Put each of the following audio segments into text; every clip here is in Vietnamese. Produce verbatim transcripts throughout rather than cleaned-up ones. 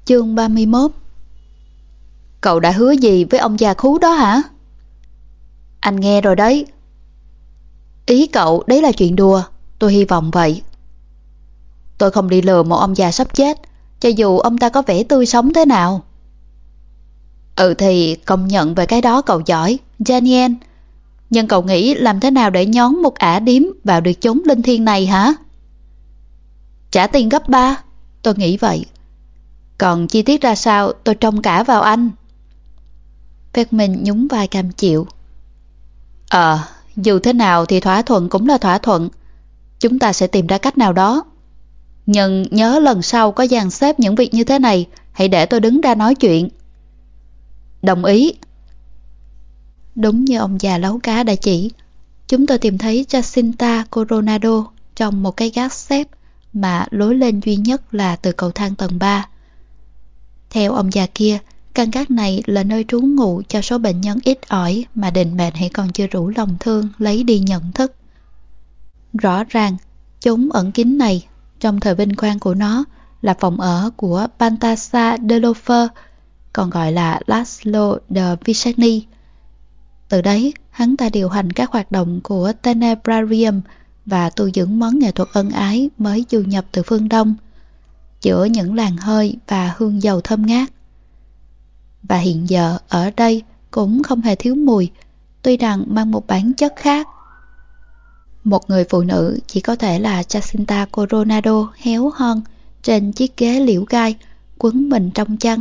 Chương ba mươi mốt. Cậu đã hứa gì với ông già khú đó hả? Anh nghe rồi đấy. Ý cậu đấy là chuyện đùa, tôi hy vọng vậy. Tôi không đi lừa một ông già sắp chết, cho dù ông ta có vẻ tươi sống thế nào. Ừ thì công nhận về cái đó cậu giỏi, Daniel. Nhưng cậu nghĩ làm thế nào để nhón một ả điếm vào được chốn linh thiêng này hả? Trả tiền gấp ba, tôi nghĩ vậy. Còn chi tiết ra sao tôi trông cả vào anh. Mình nhún vai cam chịu. Ờ, dù thế nào thì thỏa thuận cũng là thỏa thuận. Chúng ta sẽ tìm ra cách nào đó. Nhưng nhớ lần sau có dàn xếp những việc như thế này, hãy để tôi đứng ra nói chuyện. Đồng ý. Đúng như ông già lấu cá đã chỉ, chúng tôi tìm thấy Jacinta Coronado trong một cái gác xếp mà lối lên duy nhất là từ cầu thang tầng ba. Theo ông già kia, căn gác này là nơi trú ngụ cho số bệnh nhân ít ỏi mà định mệnh hãy còn chưa rủ lòng thương lấy đi nhận thức. Rõ ràng, chốn ẩn kín này, trong thời vinh quang của nó, là phòng ở của Balthasar de Lofer, còn gọi là Laszlo de Viceny. Từ đấy, hắn ta điều hành các hoạt động của Tenebrarium và tu dưỡng món nghệ thuật ân ái mới du nhập từ phương Đông, giữa những làn hơi và hương dầu thơm ngát. Và hiện giờ ở đây cũng không hề thiếu mùi, tuy rằng mang một bản chất khác. Một người phụ nữ chỉ có thể là Jacinta Coronado héo hon trên chiếc ghế liễu gai, quấn mình trong chăn.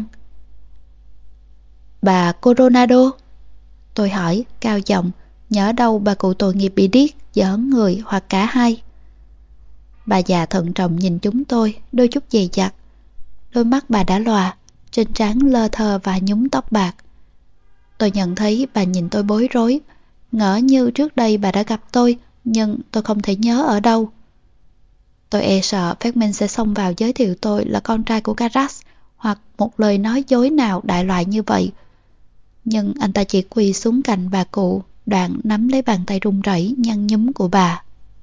Bà Coronado? Tôi hỏi, cao giọng, nhỡ đâu bà cụ tội nghiệp bị điếc, giỡn người hoặc cả hai. Bà già thận trọng nhìn chúng tôi, đôi chút dè dặt. Đôi mắt bà đã lòa, trên trán lơ thơ và nhúm tóc bạc. Tôi nhận thấy bà nhìn tôi bối rối, ngỡ như trước đây bà đã gặp tôi, nhưng tôi không thể nhớ ở đâu. Tôi e sợ Fekman sẽ xông vào giới thiệu tôi là con trai của Carras, hoặc một lời nói dối nào đại loại như vậy. Nhưng anh ta chỉ quỳ xuống cạnh bà cụ, đoạn nắm lấy bàn tay run rẩy nhăn nhúm của bà.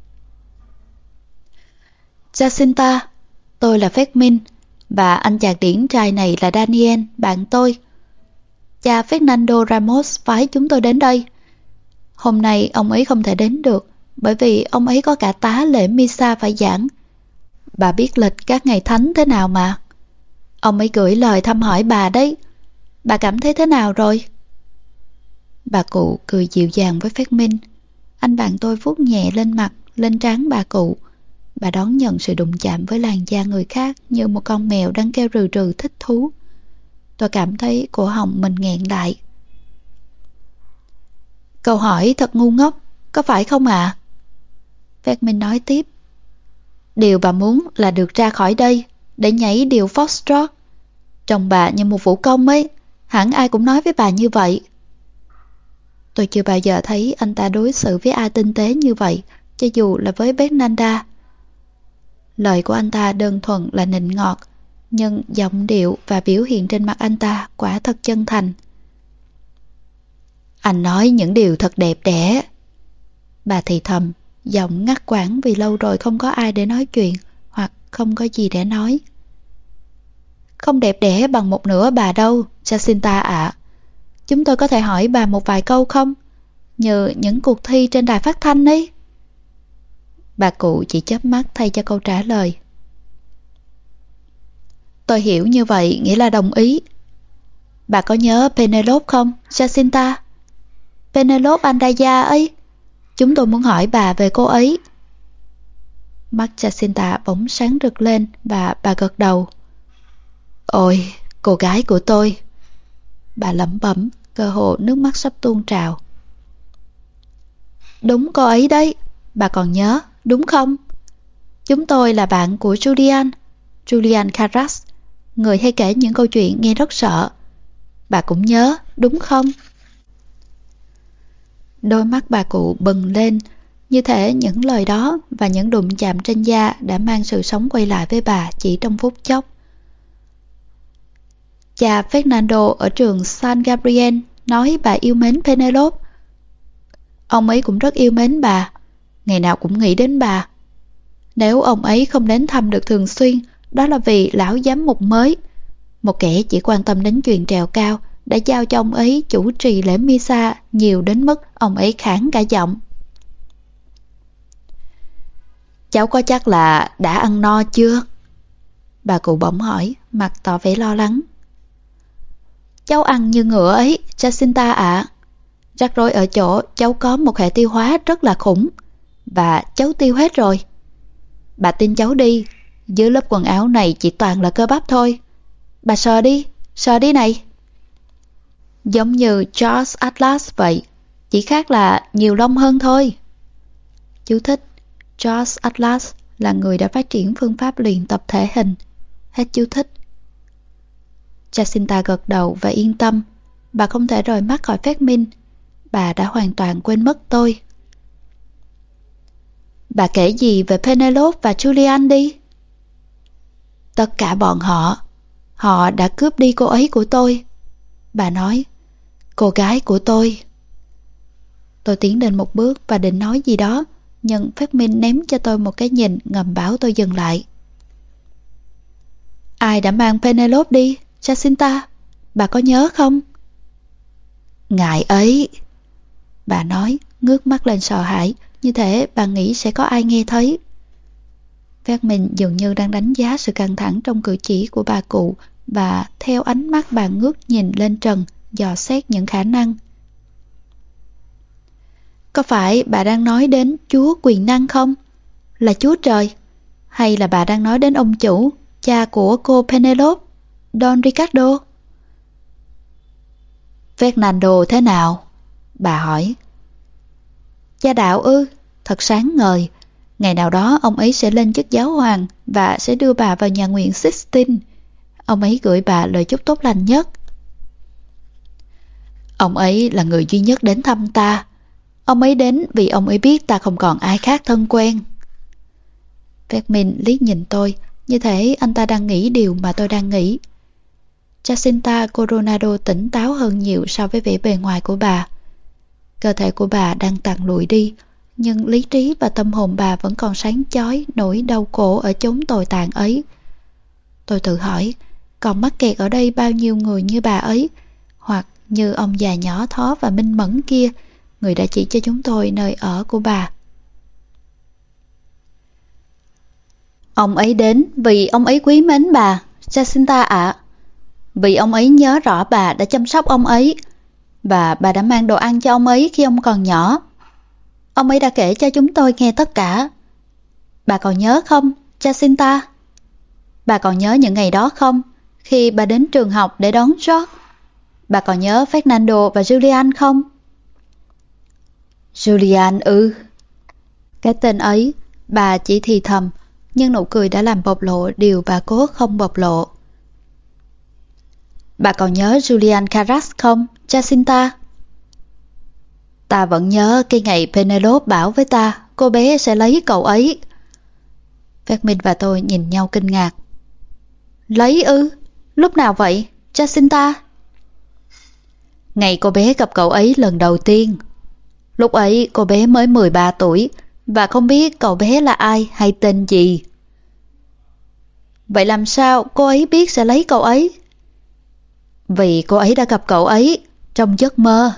Jacinta, tôi là Fekman, và anh chàng điển trai này là Daniel, bạn tôi. Cha Fernando Ramos phái chúng tôi đến đây. Hôm nay ông ấy không thể đến được, bởi vì ông ấy có cả tá lễ Misa phải giảng. Bà biết lịch các ngày thánh thế nào mà. Ông ấy gửi lời thăm hỏi bà đấy. Bà cảm thấy thế nào rồi? Bà cụ cười dịu dàng với Fekman. Anh bạn tôi vuốt nhẹ lên mặt, lên trán bà cụ. Bà đón nhận sự đụng chạm với làn da người khác như một con mèo đang kêu rừ rừ thích thú. Tôi cảm thấy cổ họng mình nghẹn lại. Câu hỏi thật ngu ngốc, có phải không ạ? À? Fekman nói tiếp. Điều bà muốn là được ra khỏi đây, để nhảy điều Foxtrot. Trông bà như một vũ công ấy, hẳn ai cũng nói với bà như vậy. Tôi chưa bao giờ thấy anh ta đối xử với ai tinh tế như vậy, cho dù là với Bernanda. Lời của anh ta đơn thuần là nịnh ngọt, nhưng giọng điệu và biểu hiện trên mặt anh ta quả thật chân thành. Anh nói những điều thật đẹp đẽ. Bà thì thầm, giọng ngắt quãng vì lâu rồi không có ai để nói chuyện, hoặc không có gì để nói. Không đẹp đẽ bằng một nửa bà đâu, Jacinta ạ. Chúng tôi có thể hỏi bà một vài câu không? Như những cuộc thi trên đài phát thanh ấy. Bà cụ chỉ chớp mắt thay cho câu trả lời. Tôi hiểu như vậy nghĩa là đồng ý. Bà có nhớ Penelope không, Jacinta? Penelope Andaya ấy. Chúng tôi muốn hỏi bà về cô ấy. Mắt Jacinta bỗng sáng rực lên và bà gật đầu. Ôi, cô gái của tôi. Bà lẩm bẩm, cơ hồ nước mắt sắp tuôn trào. Đúng cô ấy đấy, bà còn nhớ, đúng không? Chúng tôi là bạn của Julian, Julian Carras, người hay kể những câu chuyện nghe rất sợ. Bà cũng nhớ, đúng không? Đôi mắt bà cụ bừng lên, như thể những lời đó và những đụng chạm trên da đã mang sự sống quay lại với bà chỉ trong phút chốc. Cha Fernando ở trường San Gabriel nói bà yêu mến Penelope. Ông ấy cũng rất yêu mến bà, ngày nào cũng nghĩ đến bà. Nếu ông ấy không đến thăm được thường xuyên, đó là vì lão giám mục mới. Một kẻ chỉ quan tâm đến chuyện trèo cao đã giao cho ông ấy chủ trì lễ Misa nhiều đến mức ông ấy khản cả giọng. Cháu có chắc là đã ăn no chưa? Bà cụ bỗng hỏi, mặt tỏ vẻ lo lắng. Cháu ăn như ngựa ấy, Jacinta ạ. Rắc rối ở chỗ cháu có một hệ tiêu hóa rất là khủng, và cháu tiêu hết rồi. Bà tin cháu đi, dưới lớp quần áo này chỉ toàn là cơ bắp thôi. Bà sờ đi, sờ đi này. Giống như George Atlas vậy, chỉ khác là nhiều lông hơn thôi. Chú thích: George Atlas là người đã phát triển phương pháp luyện tập thể hình. Hết chú thích. Jacinta gật đầu và yên tâm. Bà không thể rời mắt khỏi phát minh. Bà đã hoàn toàn quên mất tôi. Bà kể gì về Penelope và Julian đi? Tất cả bọn họ. Họ đã cướp đi cô ấy của tôi. Bà nói, cô gái của tôi. Tôi tiến đến một bước và định nói gì đó, nhưng phát minh ném cho tôi một cái nhìn ngầm bảo tôi dừng lại. Ai đã mang Penelope đi, Jacinta? Bà có nhớ không? Ngài ấy. Bà nói, ngước mắt lên sợ hãi, như thể bà nghĩ sẽ có ai nghe thấy. Phát minh dường như đang đánh giá sự căng thẳng trong cử chỉ của bà cụ, và theo ánh mắt bà ngước nhìn lên trần, dò xét những khả năng. Có phải bà đang nói đến Chúa quyền năng không? Là Chúa Trời? Hay là bà đang nói đến ông chủ, cha của cô Penelope, Don Ricardo? Fernando thế nào? Bà hỏi. Cha đạo ư? Thật sáng ngời. Ngày nào đó ông ấy sẽ lên chức giáo hoàng và sẽ đưa bà vào nhà nguyện Sixtine. Ông ấy gửi bà lời chúc tốt lành nhất. Ông ấy là người duy nhất đến thăm ta. Ông ấy đến vì ông ấy biết ta không còn ai khác thân quen. Fermin liếc nhìn tôi, như thể anh ta đang nghĩ điều mà tôi đang nghĩ. Jacinta Coronado tỉnh táo hơn nhiều so với vẻ bề ngoài của bà. Cơ thể của bà đang tàn lụi đi, nhưng lý trí và tâm hồn bà vẫn còn sáng chói nỗi đau khổ ở chốn tồi tàn ấy. Tôi tự hỏi, còn mắc kẹt ở đây bao nhiêu người như bà ấy, hoặc như ông già nhỏ thó và minh mẫn kia, người đã chỉ cho chúng tôi nơi ở của bà. Ông ấy đến vì ông ấy quý mến bà, Jacinta ạ. Vì ông ấy nhớ rõ bà đã chăm sóc ông ấy, và bà đã mang đồ ăn cho ông ấy khi ông còn nhỏ. Ông ấy đã kể cho chúng tôi nghe tất cả. Bà còn nhớ không, Jacinta? Bà còn nhớ những ngày đó không, khi bà đến trường học để đón George? Bà còn nhớ Fernando và Julian không? Julian ư? Cái tên ấy, bà chỉ thì thầm, nhưng nụ cười đã làm bộc lộ điều bà cố không bộc lộ. Bà còn nhớ Julian Carras không, Jacinta? Ta vẫn nhớ cái ngày Penelope bảo với ta cô bé sẽ lấy cậu ấy. Fermin và tôi nhìn nhau kinh ngạc. Lấy ư? Lúc nào vậy, Jacinta? Ngày cô bé gặp cậu ấy lần đầu tiên. Lúc ấy cô bé mới mười ba tuổi và không biết cậu bé là ai hay tên gì. Vậy làm sao cô ấy biết sẽ lấy cậu ấy? Vì cô ấy đã gặp cậu ấy trong giấc mơ.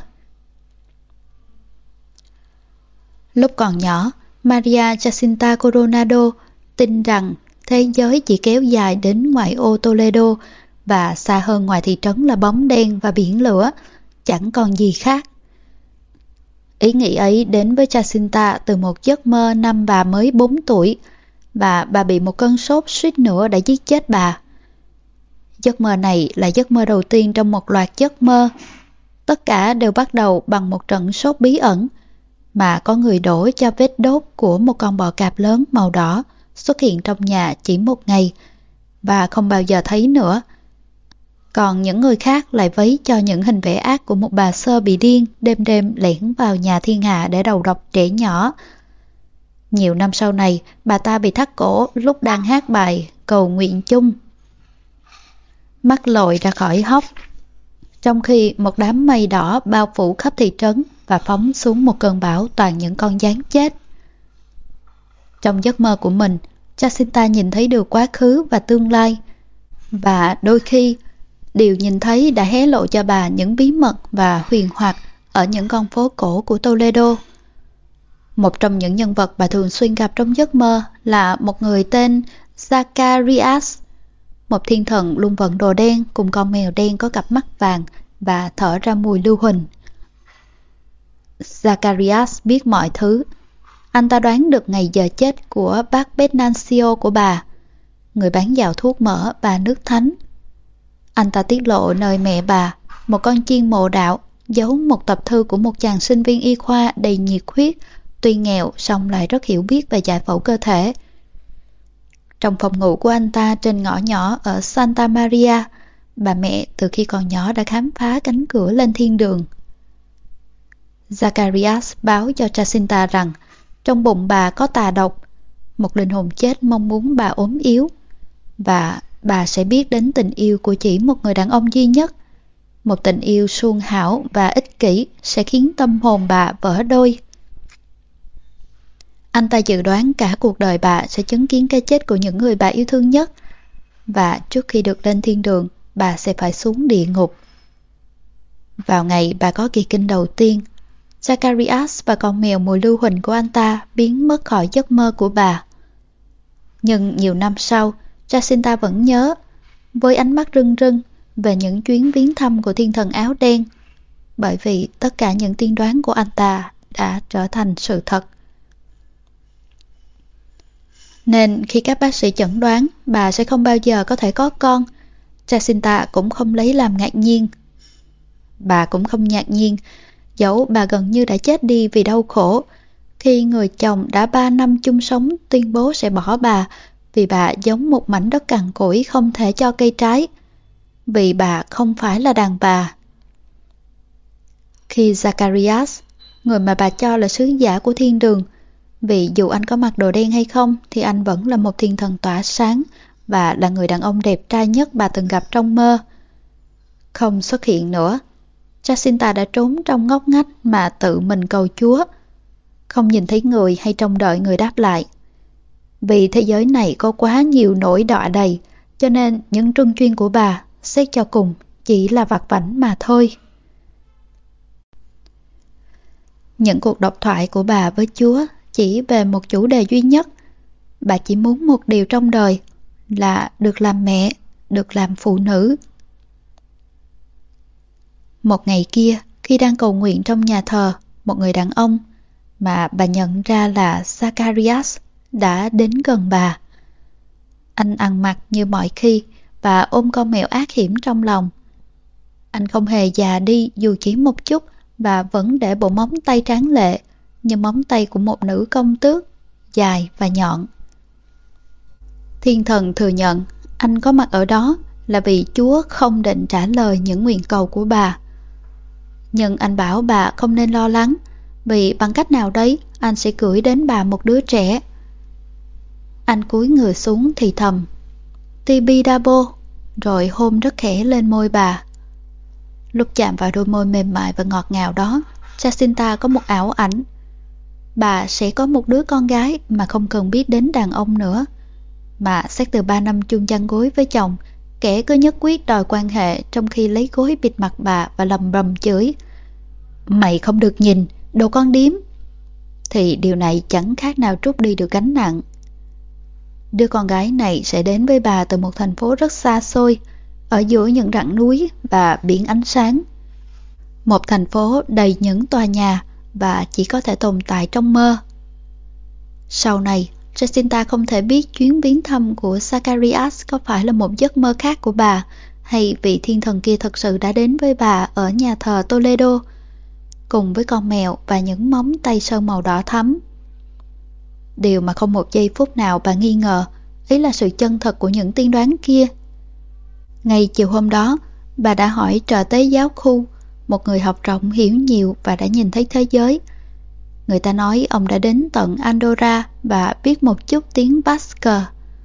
Lúc còn nhỏ, Maria Jacinta Coronado tin rằng thế giới chỉ kéo dài đến ngoại ô Toledo và xa hơn ngoài thị trấn là bóng đen và biển lửa, chẳng còn gì khác. Ý nghĩ ấy đến với Jacinta từ một giấc mơ năm bà mới bốn tuổi, và bà bị một cơn sốt suýt nữa đã giết chết bà. Giấc mơ này là giấc mơ đầu tiên trong một loạt giấc mơ. Tất cả đều bắt đầu bằng một trận sốt bí ẩn, mà có người đổ cho vết đốt của một con bò cạp lớn màu đỏ xuất hiện trong nhà chỉ một ngày, và không bao giờ thấy nữa. Còn những người khác lại vấy cho những hình vẽ ác của một bà sơ bị điên đêm đêm lẻn vào nhà thiên hạ để đầu độc trẻ nhỏ. Nhiều năm sau này, bà ta bị thắt cổ lúc đang hát bài Cầu Nguyện Chung. Mắt lồi ra khỏi hốc, trong khi một đám mây đỏ bao phủ khắp thị trấn và phóng xuống một cơn bão toàn những con gián chết. Trong giấc mơ của mình, Jacinta nhìn thấy được quá khứ và tương lai, và đôi khi điều nhìn thấy đã hé lộ cho bà những bí mật và huyền hoặc ở những con phố cổ của Toledo. Một trong những nhân vật bà thường xuyên gặp trong giấc mơ là một người tên Zacharias, một thiên thần luôn vận đồ đen cùng con mèo đen có cặp mắt vàng và thở ra mùi lưu huỳnh. Zacharias biết mọi thứ. Anh ta đoán được ngày giờ chết của bác Venancio của bà, người bán dạo thuốc mỡ và nước thánh. Anh ta tiết lộ nơi mẹ bà, một con chiên mộ đạo, giấu một tập thư của một chàng sinh viên y khoa đầy nhiệt huyết, tuy nghèo song lại rất hiểu biết về giải phẫu cơ thể. Trong phòng ngủ của anh ta trên ngõ nhỏ ở Santa Maria, bà mẹ từ khi còn nhỏ đã khám phá cánh cửa lên thiên đường. Zacharias báo cho Jacinta rằng trong bụng bà có tà độc, một linh hồn chết mong muốn bà ốm yếu, và bà sẽ biết đến tình yêu của chỉ một người đàn ông duy nhất. Một tình yêu suôn hảo và ích kỷ sẽ khiến tâm hồn bà vỡ đôi. Anh ta dự đoán cả cuộc đời bà sẽ chứng kiến cái chết của những người bà yêu thương nhất, và trước khi được lên thiên đường, bà sẽ phải xuống địa ngục. Vào ngày bà có kỳ kinh đầu tiên, Zacharias và con mèo mùi lưu huỳnh của anh ta biến mất khỏi giấc mơ của bà. Nhưng nhiều năm sau, Jacinta vẫn nhớ, với ánh mắt rưng rưng, về những chuyến viếng thăm của thiên thần áo đen, bởi vì tất cả những tiên đoán của anh ta đã trở thành sự thật. Nên khi các bác sĩ chẩn đoán bà sẽ không bao giờ có thể có con, Jacinta cũng không lấy làm ngạc nhiên. Bà cũng không ngạc nhiên, dẫu bà gần như đã chết đi vì đau khổ, khi người chồng đã ba năm chung sống tuyên bố sẽ bỏ bà vì bà giống một mảnh đất cằn cỗi không thể cho cây trái, vì bà không phải là đàn bà. Khi Zacharias, người mà bà cho là sứ giả của thiên đường, vì dù anh có mặc đồ đen hay không thì anh vẫn là một thiên thần tỏa sáng và là người đàn ông đẹp trai nhất bà từng gặp trong mơ, không xuất hiện nữa, Jacinta đã trốn trong ngóc ngách mà tự mình cầu Chúa, không nhìn thấy người hay trông đợi người đáp lại. Vì thế giới này có quá nhiều nỗi đọa đầy, cho nên những trưng chuyên của bà xét cho cùng chỉ là vặt vãnh mà thôi. Những cuộc độc thoại của bà với Chúa chỉ về một chủ đề duy nhất. Bà chỉ muốn một điều trong đời là được làm mẹ, được làm phụ nữ. Một ngày kia, khi đang cầu nguyện trong nhà thờ, một người đàn ông mà bà nhận ra là Zacharias đã đến gần bà. Anh ăn mặc như mọi khi và ôm con mèo ác hiểm trong lòng. Anh không hề già đi dù chỉ một chút và vẫn để bộ móng tay tráng lệ như móng tay của một nữ công tước, dài và nhọn. Thiên thần thừa nhận anh có mặt ở đó là vì Chúa không định trả lời những nguyện cầu của bà. Nhưng anh bảo bà không nên lo lắng, vì bằng cách nào đấy anh sẽ gửi đến bà một đứa trẻ. Anh cúi người xuống thì thầm Tibidabo, rồi hôn rất khẽ lên môi bà. Lúc chạm vào đôi môi mềm mại và ngọt ngào đó, Jacinta có một ảo ảnh. Bà sẽ có một đứa con gái mà không cần biết đến đàn ông nữa. Mà xét từ ba năm chung chăn gối với chồng, kẻ cứ nhất quyết đòi quan hệ trong khi lấy gối bịt mặt bà và lầm bầm chửi "Mày không được nhìn, đồ con điếm", thì điều này chẳng khác nào trút đi được gánh nặng. Đứa con gái này sẽ đến với bà từ một thành phố rất xa xôi, ở giữa những rặng núi và biển ánh sáng. Một thành phố đầy những tòa nhà và chỉ có thể tồn tại trong mơ. Sau này, Jacinta không thể biết chuyến viếng thăm của Zacharias có phải là một giấc mơ khác của bà, hay vị thiên thần kia thật sự đã đến với bà ở nhà thờ Toledo, cùng với con mèo và những móng tay sơn màu đỏ thắm. Điều mà không một giây phút nào bà nghi ngờ, ấy là sự chân thật của những tiên đoán kia. Ngay chiều hôm đó, bà đã hỏi trợ tế giáo khu, một người học rộng hiểu nhiều và đã nhìn thấy thế giới. Người ta nói ông đã đến tận Andorra và biết một chút tiếng Basque.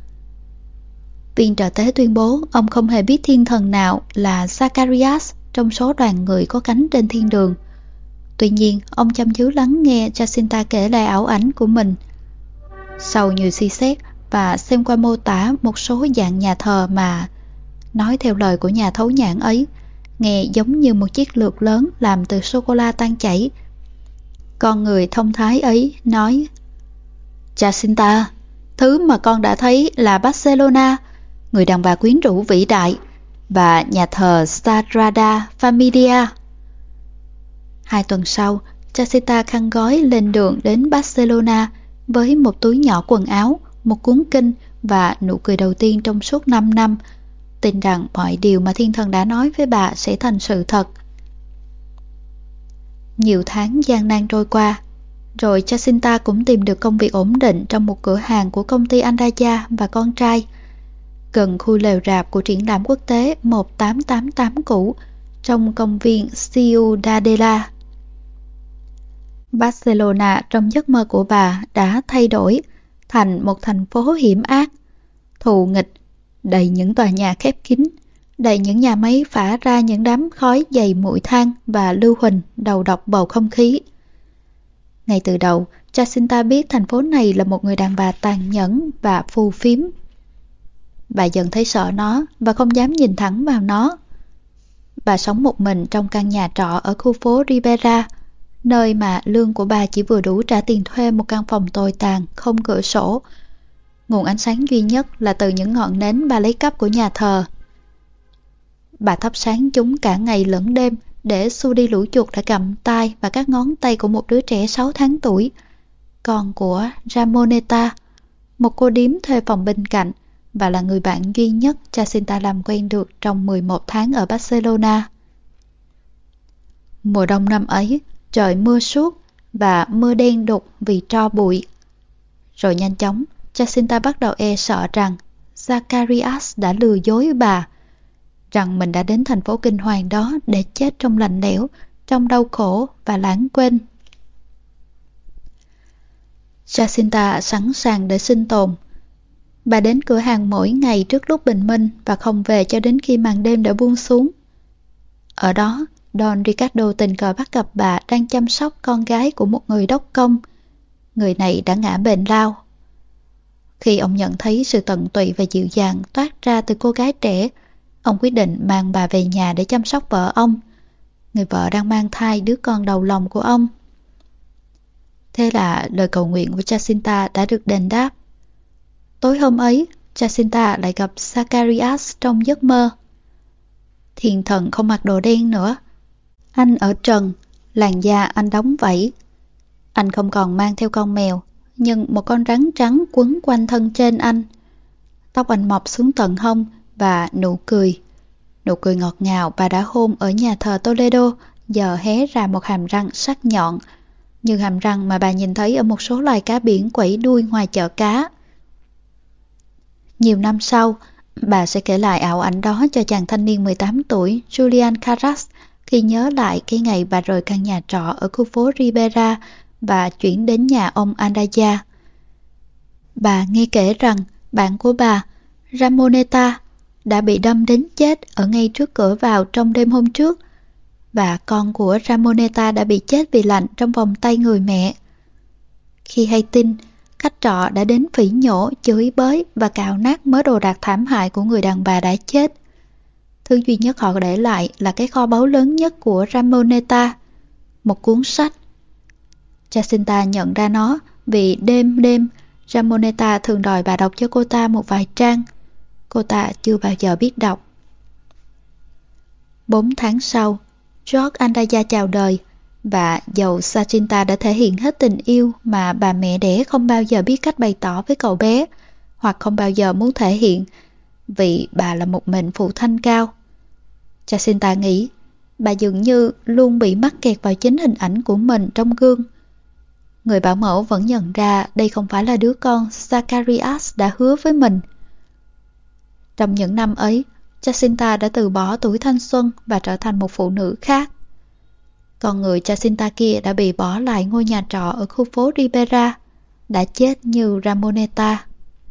Viên trợ tế tuyên bố ông không hề biết thiên thần nào là Zacharias trong số đoàn người có cánh trên thiên đường. Tuy nhiên, ông chăm chú lắng nghe Jacinta kể lại ảo ảnh của mình. Sau nhiều suy xét và xem qua mô tả một số dạng nhà thờ mà Nói theo lời của nhà thấu nhãn ấy, nghe giống như một chiếc lược lớn làm từ sô-cô-la tan chảy. Con người thông thái ấy nói: Jacinta, thứ mà con đã thấy là Barcelona, người đàn bà quyến rũ vĩ đại, và nhà thờ Sagrada Familia. Hai tuần sau, Jacinta khăn gói lên đường đến Barcelona với một túi nhỏ quần áo, một cuốn kinh và nụ cười đầu tiên trong suốt năm năm, tin rằng mọi điều mà thiên thần đã nói với bà sẽ thành sự thật. Nhiều tháng gian nan trôi qua, rồi Jacinta cũng tìm được công việc ổn định trong một cửa hàng của công ty Andaya và con trai, gần khu lều rạp của triển lãm quốc tế một tám tám tám cũ trong công viên Ciudadela. Barcelona trong giấc mơ của bà đã thay đổi thành một thành phố hiểm ác, thù nghịch, đầy những tòa nhà khép kín, đầy những nhà máy phả ra những đám khói dày mùi than và lưu huỳnh đầu độc bầu không khí. Ngay từ đầu, Jacinta biết thành phố này là một người đàn bà tàn nhẫn và phù phiếm. Bà dần thấy sợ nó và không dám nhìn thẳng vào nó. Bà sống một mình trong căn nhà trọ ở khu phố Ribera, nơi mà lương của bà chỉ vừa đủ trả tiền thuê một căn phòng tồi tàn, không cửa sổ. Nguồn ánh sáng duy nhất là từ những ngọn nến bà lấy cắp của nhà thờ. Bà thắp sáng chúng cả ngày lẫn đêm để xua đi lũ chuột đã gặm tai và các ngón tay của một đứa trẻ sáu tháng tuổi, con của Ramoneta, một cô điếm thuê phòng bên cạnh và là người bạn duy nhất Jacinta làm quen được trong mười một tháng ở Barcelona. Mùa đông năm ấy, trời mưa suốt và mưa đen đục vì tro bụi. Rồi nhanh chóng, Jacinta bắt đầu e sợ rằng Zacharias đã lừa dối bà, rằng mình đã đến thành phố kinh hoàng đó để chết trong lạnh lẽo, trong đau khổ và lãng quên. Jacinta sẵn sàng để sinh tồn. Bà đến cửa hàng mỗi ngày trước lúc bình minh và không về cho đến khi màn đêm đã buông xuống. Ở đó, Don Ricardo tình cờ bắt gặp bà đang chăm sóc con gái của một người đốc công. Người này đã ngã bệnh lao. Khi ông nhận thấy sự tận tụy và dịu dàng toát ra từ cô gái trẻ, ông quyết định mang bà về nhà để chăm sóc vợ ông, người vợ đang mang thai đứa con đầu lòng của ông. Thế là lời cầu nguyện của Jacinta đã được đền đáp. Tối hôm ấy, Jacinta lại gặp Zacharias trong giấc mơ. Thiên thần không mặc đồ đen nữa. Anh ở trần, làn da anh đóng vảy. Anh không còn mang theo con mèo, nhưng một con rắn trắng quấn quanh thân trên anh. Tóc anh mọc xuống tận hông và nụ cười. Nụ cười ngọt ngào bà đã hôn ở nhà thờ Toledo giờ hé ra một hàm răng sắc nhọn, như hàm răng mà bà nhìn thấy ở một số loài cá biển quẩy đuôi ngoài chợ cá. Nhiều năm sau, bà sẽ kể lại ảo ảnh đó cho chàng thanh niên mười tám tuổi Julian Carras khi nhớ lại cái ngày bà rời căn nhà trọ ở khu phố Ribera và chuyển đến nhà ông Andaya. Bà nghe kể rằng bạn của bà, Ramoneta, đã bị đâm đến chết ở ngay trước cửa vào trong đêm hôm trước, và con của Ramoneta đã bị chết vì lạnh trong vòng tay người mẹ. Khi hay tin, khách trọ đã đến phỉ nhổ, chửi bới và cào nát mớ đồ đạc thảm hại của người đàn bà đã chết. Thứ duy nhất họ để lại là cái kho báu lớn nhất của Ramoneta, một cuốn sách. Jacinta nhận ra nó vì đêm đêm Ramoneta thường đòi bà đọc cho cô ta một vài trang. Cô ta chưa bao giờ biết đọc. Bốn tháng sau, George Andaya chào đời, và dầu Jacinta đã thể hiện hết tình yêu mà bà mẹ đẻ không bao giờ biết cách bày tỏ với cậu bé, hoặc không bao giờ muốn thể hiện, vì bà là một mệnh phụ thanh cao. Jacinta nghĩ, bà dường như luôn bị mắc kẹt vào chính hình ảnh của mình trong gương. Người bảo mẫu vẫn nhận ra đây không phải là đứa con Zacharias đã hứa với mình. Trong những năm ấy, Jacinta đã từ bỏ tuổi thanh xuân và trở thành một phụ nữ khác. Con người Jacinta kia đã bị bỏ lại ngôi nhà trọ ở khu phố Ribera, đã chết như Ramoneta.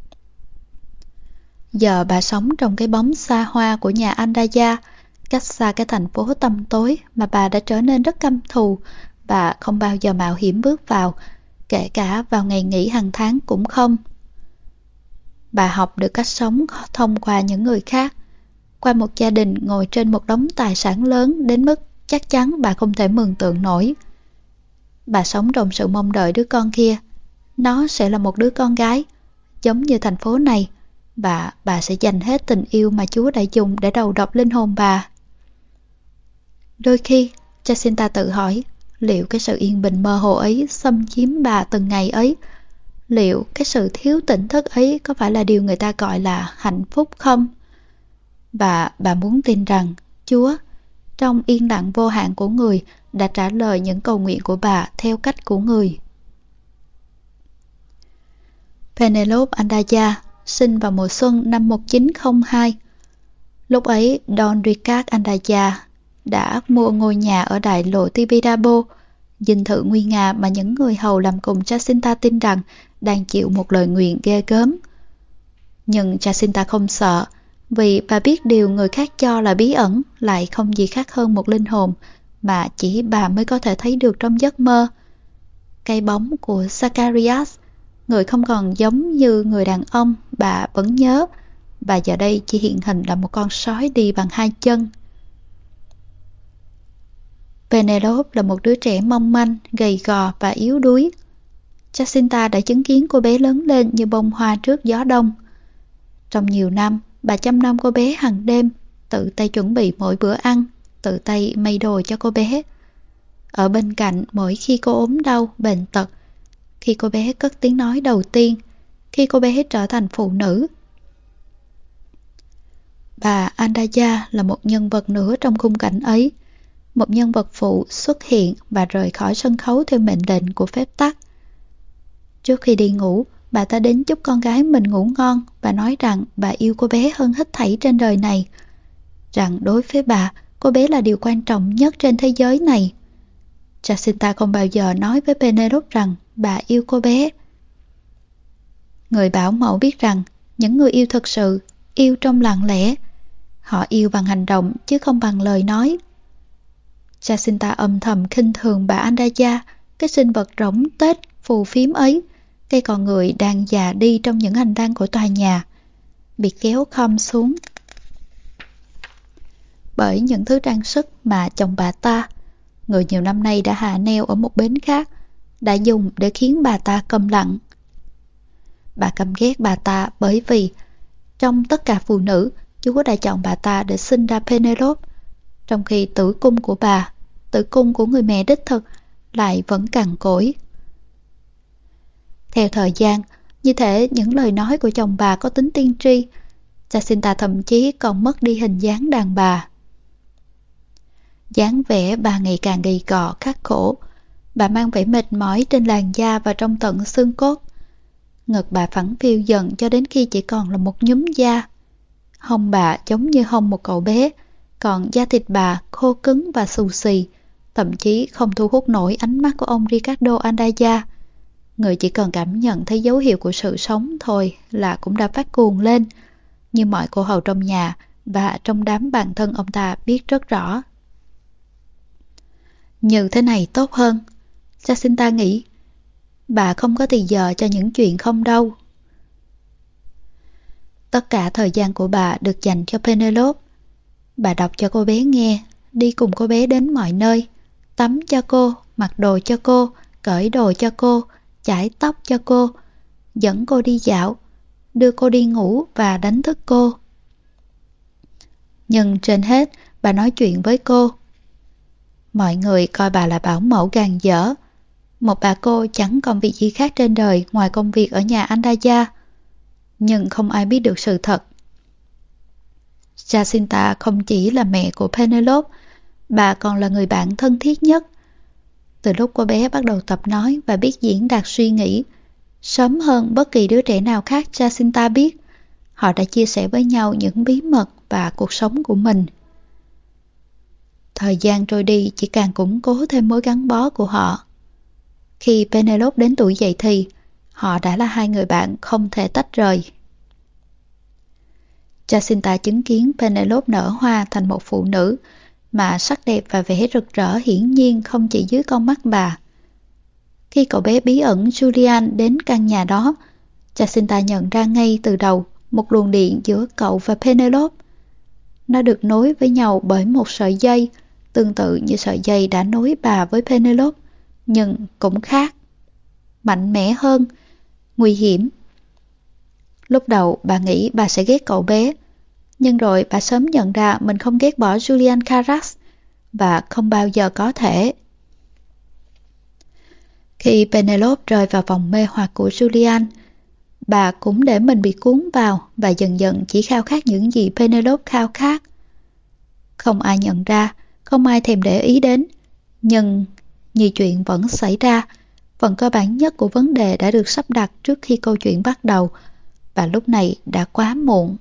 Giờ bà sống trong cái bóng xa hoa của nhà Andaya, cách xa cái thành phố tăm tối mà bà đã trở nên rất căm thù và không bao giờ mạo hiểm bước vào, kể cả vào ngày nghỉ hàng tháng cũng không. Bà học được cách sống thông qua những người khác, qua một gia đình ngồi trên một đống tài sản lớn đến mức chắc chắn bà không thể mường tượng nổi. Bà sống trong sự mong đợi đứa con kia. Nó sẽ là một đứa con gái, giống như thành phố này, và bà sẽ dành hết tình yêu mà Chúa đã dùng để đầu độc linh hồn bà. Đôi khi, Jacinta tự hỏi, liệu cái sự yên bình mơ hồ ấy xâm chiếm bà từng ngày ấy, liệu cái sự thiếu tỉnh thức ấy có phải là điều người ta gọi là hạnh phúc không? Và bà muốn tin rằng Chúa, trong yên lặng vô hạn của người, đã trả lời những cầu nguyện của bà theo cách của người. Penelope Andaya sinh vào mùa xuân năm một nghìn chín trăm lẻ hai. Lúc ấy, Don Ricard Andaya đã mua ngôi nhà ở đại lộ Tibidabo, dinh thự nguy nga mà những người hầu làm cùng Jacinta tin rằng đang chịu một lời nguyền ghê gớm. Nhưng Jacinta không sợ, vì bà biết điều người khác cho là bí ẩn lại không gì khác hơn một linh hồn mà chỉ bà mới có thể thấy được trong giấc mơ. Cái bóng của Zacharias, người không còn giống như người đàn ông bà vẫn nhớ, và giờ đây chỉ hiện hình là một con sói đi bằng hai chân. Penelope là một đứa trẻ mong manh, gầy gò và yếu đuối. Jacinta đã chứng kiến cô bé lớn lên như bông hoa trước gió đông. Trong nhiều năm, bà chăm nom cô bé hàng đêm, tự tay chuẩn bị mỗi bữa ăn, tự tay may đồ cho cô bé. Ở bên cạnh mỗi khi cô ốm đau, bệnh tật, khi cô bé cất tiếng nói đầu tiên, khi cô bé trở thành phụ nữ. Bà Andaya là một nhân vật nữa trong khung cảnh ấy, một nhân vật phụ xuất hiện và rời khỏi sân khấu theo mệnh lệnh của phép tắc. Trước khi đi ngủ, bà ta đến chúc con gái mình ngủ ngon và nói rằng bà yêu cô bé hơn hết thảy trên đời này, rằng đối với bà, cô bé là điều quan trọng nhất trên thế giới này. Jacinta không bao giờ nói với Penelope rằng bà yêu cô bé. Người bảo mẫu biết rằng những người yêu thực sự yêu trong lặng lẽ. Họ yêu bằng hành động chứ không bằng lời nói. Jacinta âm thầm khinh thường bà Andaya, cái sinh vật rỗng tết, phù phiếm ấy, cây con người đang già đi trong những hành lang của tòa nhà, bị kéo khom xuống bởi những thứ trang sức mà chồng bà ta, người nhiều năm nay đã hạ neo ở một bến khác, đã dùng để khiến bà ta câm lặng. Bà căm ghét bà ta bởi vì trong tất cả phụ nữ, Chúa đã chọn bà ta để sinh ra Penelope, trong khi tử cung của bà, tử cung của người mẹ đích thực, lại vẫn cằn cỗi. Theo thời gian, như thể những lời nói của chồng bà có tính tiên tri, Jacinta thậm chí còn mất đi hình dáng đàn bà. Dáng vẻ bà ngày càng gầy gò, khắc khổ. Bà mang vẻ mệt mỏi trên làn da và trong tận xương cốt. Ngực bà phẳng phiu dần cho đến khi chỉ còn là một nhúm da. Hông bà giống như hông một cậu bé, còn da thịt bà khô cứng và xù xì, thậm chí không thu hút nổi ánh mắt của ông Ricardo Andaya. Người chỉ cần cảm nhận thấy dấu hiệu của sự sống thôi là cũng đã phát cuồng lên, như mọi cô hầu trong nhà và trong đám bạn thân ông ta biết rất rõ. Như thế này tốt hơn, Jacinta nghĩ. Bà không có thì giờ cho những chuyện không đâu. Tất cả thời gian của bà được dành cho Penelope. Bà đọc cho cô bé nghe, đi cùng cô bé đến mọi nơi, tắm cho cô, mặc đồ cho cô, cởi đồ cho cô, chải tóc cho cô, dẫn cô đi dạo, đưa cô đi ngủ và đánh thức cô. Nhưng trên hết, bà nói chuyện với cô. Mọi người coi bà là bảo mẫu gàn dở, một bà cô chẳng còn việc gì khác trên đời ngoài công việc ở nhà Andaya. Nhưng không ai biết được sự thật. Jacinta không chỉ là mẹ của Penelope, bà còn là người bạn thân thiết nhất. Từ lúc cô bé bắt đầu tập nói và biết diễn đạt suy nghĩ, sớm hơn bất kỳ đứa trẻ nào khác Jacinta biết, họ đã chia sẻ với nhau những bí mật và cuộc sống của mình. Thời gian trôi đi chỉ càng củng cố thêm mối gắn bó của họ. Khi Penelope đến tuổi dậy thì, họ đã là hai người bạn không thể tách rời. Jacinta chứng kiến Penelope nở hoa thành một phụ nữ mà sắc đẹp và vẻ rực rỡ hiển nhiên không chỉ dưới con mắt bà. Khi cậu bé bí ẩn Julian đến căn nhà đó, Jacinta nhận ra ngay từ đầu một luồng điện giữa cậu và Penelope. Nó được nối với nhau bởi một sợi dây, tương tự như sợi dây đã nối bà với Penelope, nhưng cũng khác, mạnh mẽ hơn, nguy hiểm. Lúc đầu bà nghĩ bà sẽ ghét cậu bé, nhưng rồi bà sớm nhận ra mình không ghét bỏ Julian Carax và không bao giờ có thể. Khi Penelope rơi vào vòng mê hoặc của Julian, bà cũng để mình bị cuốn vào và dần dần chỉ khao khát những gì Penelope khao khát. Không ai nhận ra, không ai thèm để ý đến, nhưng nhiều chuyện vẫn xảy ra. Phần cơ bản nhất của vấn đề đã được sắp đặt trước khi câu chuyện bắt đầu, và lúc này đã quá muộn.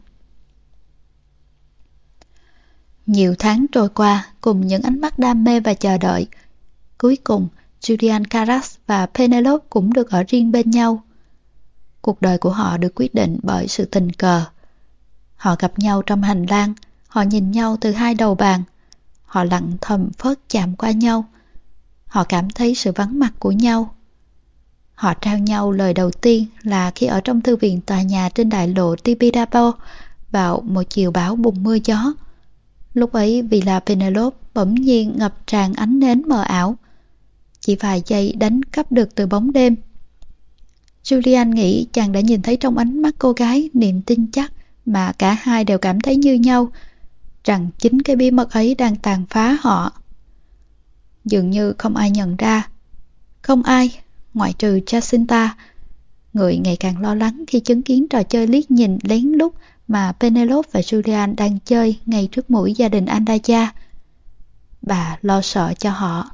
Nhiều tháng trôi qua cùng những ánh mắt đam mê và chờ đợi. Cuối cùng, Julian Carax và Penelope cũng được ở riêng bên nhau. Cuộc đời của họ được quyết định bởi sự tình cờ. Họ gặp nhau trong hành lang, họ nhìn nhau từ hai đầu bàn. Họ lặng thầm phớt chạm qua nhau. Họ cảm thấy sự vắng mặt của nhau. Họ trao nhau lời đầu tiên là khi ở trong thư viện tòa nhà trên đại lộ Tibidabo vào một chiều bão bùng mưa gió. Lúc ấy Villa Penelope bỗng nhiên ngập tràn ánh nến mờ ảo. Chỉ vài giây đánh cắp được từ bóng đêm. Julian nghĩ chàng đã nhìn thấy trong ánh mắt cô gái niềm tin chắc mà cả hai đều cảm thấy như nhau, rằng chính cái bí mật ấy đang tàn phá họ. Dường như không ai nhận ra. Không ai, ngoại trừ Jacinta, người ngày càng lo lắng khi chứng kiến trò chơi liếc nhìn lén lút mà Penelope và Julian đang chơi ngay trước mũi gia đình Andaya. Bà lo sợ cho họ.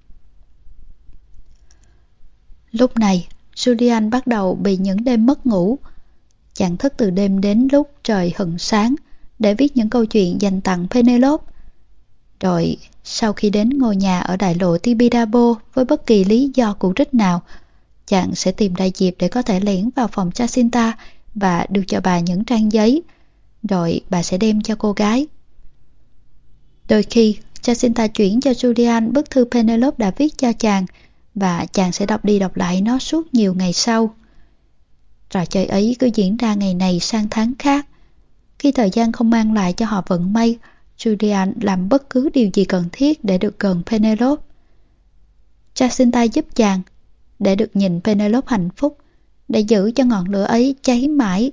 Lúc này, Julian bắt đầu bị những đêm mất ngủ. Chàng thức từ đêm đến lúc trời hửng sáng để viết những câu chuyện dành tặng Penelope. Rồi, sau khi đến ngôi nhà ở đại lộ Tibidabo với bất kỳ lý do cụ trích nào, chàng sẽ tìm ra dịp để có thể lẻn vào phòng Jacinta và đưa cho bà những trang giấy. Rồi bà sẽ đem cho cô gái. Đôi khi, Jacinta chuyển cho Julian bức thư Penelope đã viết cho chàng, và chàng sẽ đọc đi đọc lại nó suốt nhiều ngày sau. Trò chơi ấy cứ diễn ra ngày này sang tháng khác. Khi thời gian không mang lại cho họ vận may, Julian làm bất cứ điều gì cần thiết để được gần Penelope. Jacinta giúp chàng, để được nhìn Penelope hạnh phúc, để giữ cho ngọn lửa ấy cháy mãi.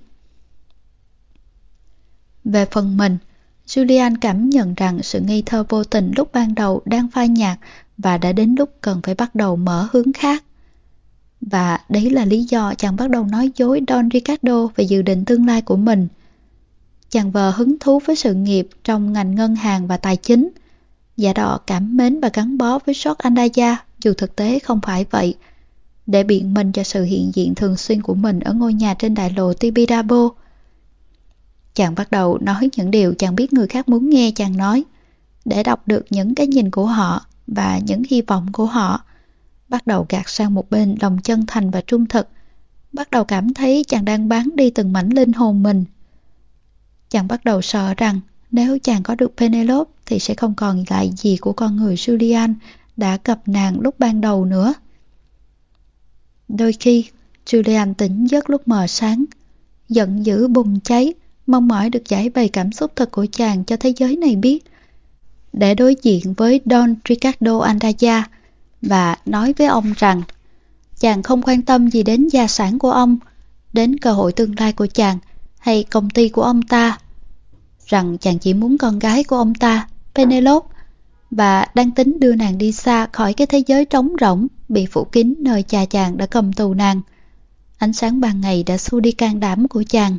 Về phần mình, Julian cảm nhận rằng sự ngây thơ vô tình lúc ban đầu đang phai nhạt và đã đến lúc cần phải bắt đầu mở hướng khác. Và đấy là lý do chàng bắt đầu nói dối Don Ricardo về dự định tương lai của mình. Chàng vờ hứng thú với sự nghiệp trong ngành ngân hàng và tài chính, giả đò cảm mến và gắn bó với George Andaya dù thực tế không phải vậy, để biện minh cho sự hiện diện thường xuyên của mình ở ngôi nhà trên đại lộ Tibidabo. Chàng bắt đầu nói những điều chàng biết người khác muốn nghe chàng nói, để đọc được những cái nhìn của họ và những hy vọng của họ. Bắt đầu gạt sang một bên lòng chân thành và trung thực. Bắt đầu cảm thấy chàng đang bán đi từng mảnh linh hồn mình. Chàng bắt đầu sợ rằng nếu chàng có được Penelope thì sẽ không còn lại gì của con người Julian đã gặp nàng lúc ban đầu nữa. Đôi khi, Julian tỉnh giấc lúc mờ sáng, giận dữ bùng cháy, mong mỏi được giải bày cảm xúc thật của chàng cho thế giới này biết, để đối diện với Don Ricardo Andaya và nói với ông rằng chàng không quan tâm gì đến gia sản của ông, đến cơ hội tương lai của chàng hay công ty của ông ta, rằng chàng chỉ muốn con gái của ông ta, Penelope, và đang tính đưa nàng đi xa khỏi cái thế giới trống rỗng bị phủ kín nơi cha chàng đã cầm tù nàng. Ánh sáng ban ngày đã xua đi can đảm của chàng.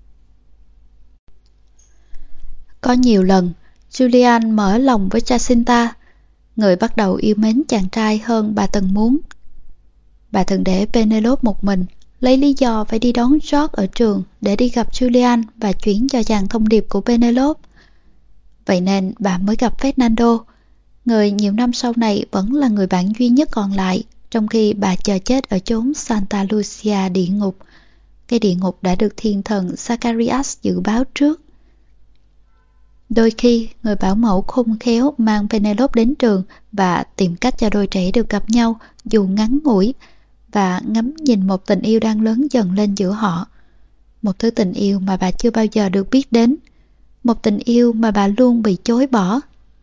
Có nhiều lần, Julian mở lòng với Jacinta, người bắt đầu yêu mến chàng trai hơn bà từng muốn. Bà thường để Penelope một mình, lấy lý do phải đi đón George ở trường để đi gặp Julian và chuyển cho chàng thông điệp của Penelope. Vậy nên bà mới gặp Fernando, người nhiều năm sau này vẫn là người bạn duy nhất còn lại, trong khi bà chờ chết ở chốn Santa Lucia địa ngục, cái địa ngục đã được thiên thần Zacharias dự báo trước. Đôi khi, người bảo mẫu khôn khéo mang Penelope đến trường và tìm cách cho đôi trẻ được gặp nhau dù ngắn ngủi, và ngắm nhìn một tình yêu đang lớn dần lên giữa họ. Một thứ tình yêu mà bà chưa bao giờ được biết đến. một tình yêu mà bà luôn bị chối bỏ.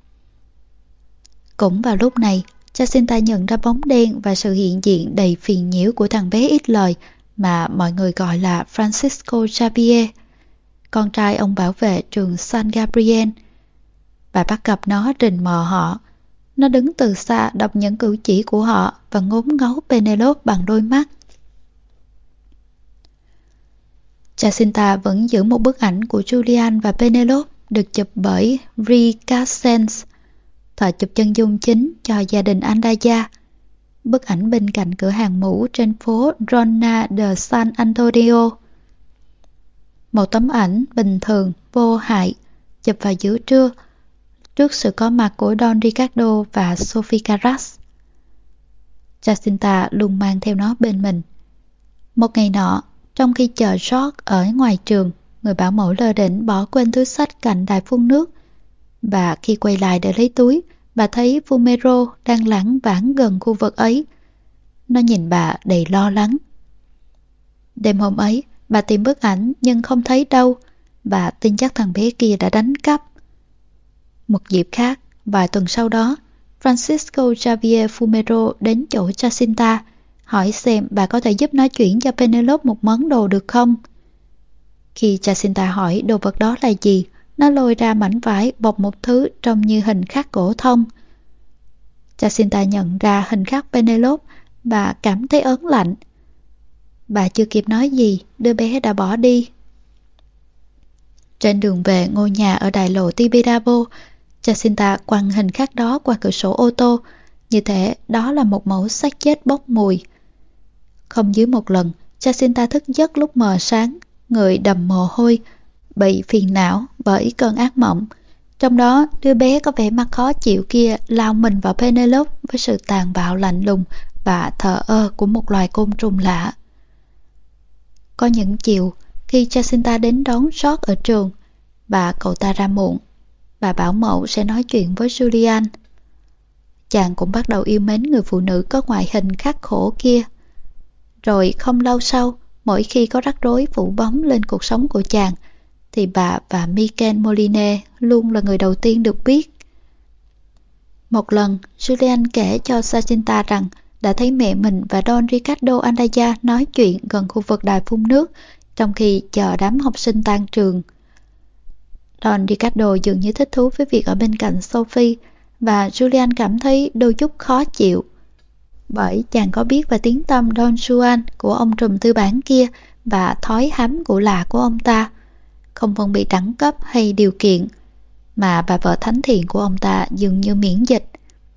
Cũng vào lúc này, Jacinta nhận ra bóng đen và sự hiện diện đầy phiền nhiễu của thằng bé ít lời mà mọi người gọi là Francisco Xavier, con trai ông bảo vệ trường San Gabriel. Bà bắt gặp nó rình mò họ. Nó đứng từ xa đọc những cử chỉ của họ và ngốn ngấu Penelope bằng đôi mắt. Jacinta vẫn giữ một bức ảnh của Julian và Penelope được chụp bởi Ree Cassens, thợ chụp chân dung chính cho gia đình Andaya. Bức ảnh bên cạnh cửa hàng mũ trên phố Ronna de San Antonio. Một tấm ảnh bình thường, vô hại, chụp vào giữa trưa, trước sự có mặt của Don Ricardo và Sophie Carras. Jacinta luôn mang theo nó bên mình. Một ngày nọ, trong khi chờ George ở ngoài trường, người bảo mẫu lơ đễnh bỏ quên túi xách cạnh đài phun nước. Và khi quay lại để lấy túi, bà thấy Fumero đang lảng vảng gần khu vực ấy. Nó nhìn bà đầy lo lắng. Đêm hôm ấy, bà tìm bức ảnh nhưng không thấy đâu. Bà tin chắc thằng bé kia đã đánh cắp. Một dịp khác, vài tuần sau đó, Francisco Xavier Fumero đến chỗ Jacinta, hỏi xem bà có thể giúp nó chuyển cho Penelope một món đồ được không. Khi Jacinta hỏi đồ vật đó là gì, nó lôi ra mảnh vải bọc một thứ trông như hình khắc cổ thông. Jacinta nhận ra hình khắc Penelope và cảm thấy ớn lạnh. Bà chưa kịp nói gì, đứa bé đã bỏ đi. Trên đường về ngôi nhà ở đại lộ Tibidabo, Jacinta quăng hình khắc đó qua cửa sổ ô tô, như thể đó là một mẩu xác chết bốc mùi. Không dưới một lần, Jacinta thức giấc lúc mờ sáng, người đầm mồ hôi, bị phiền não bởi cơn ác mộng. Trong đó, đứa bé có vẻ mặt khó chịu kia lao mình vào Penelope với sự tàn bạo lạnh lùng và thờ ơ của một loài côn trùng lạ. Có những chiều, khi Jacinta đến đón George ở trường, bà cậu ta ra muộn. Bà bảo mẫu sẽ nói chuyện với Julian. Chàng cũng bắt đầu yêu mến người phụ nữ có ngoại hình khắc khổ kia. Rồi không lâu sau, mỗi khi có rắc rối phủ bóng lên cuộc sống của chàng, thì bà và Michael Moline luôn là người đầu tiên được biết. Một lần, Julian kể cho Jacinta rằng đã thấy mẹ mình và Don Ricardo Andaya nói chuyện gần khu vực đài phun nước trong khi chờ đám học sinh tan trường. Don Ricardo dường như thích thú với việc ở bên cạnh Sophie, và Julian cảm thấy đôi chút khó chịu, bởi chàng có biết về tiếng tăm Don Juan của ông trùm tư bản kia và thói hám của lạ của ông ta, không phân biệt đẳng cấp hay điều kiện, mà bà vợ thánh thiện của ông ta dường như miễn dịch.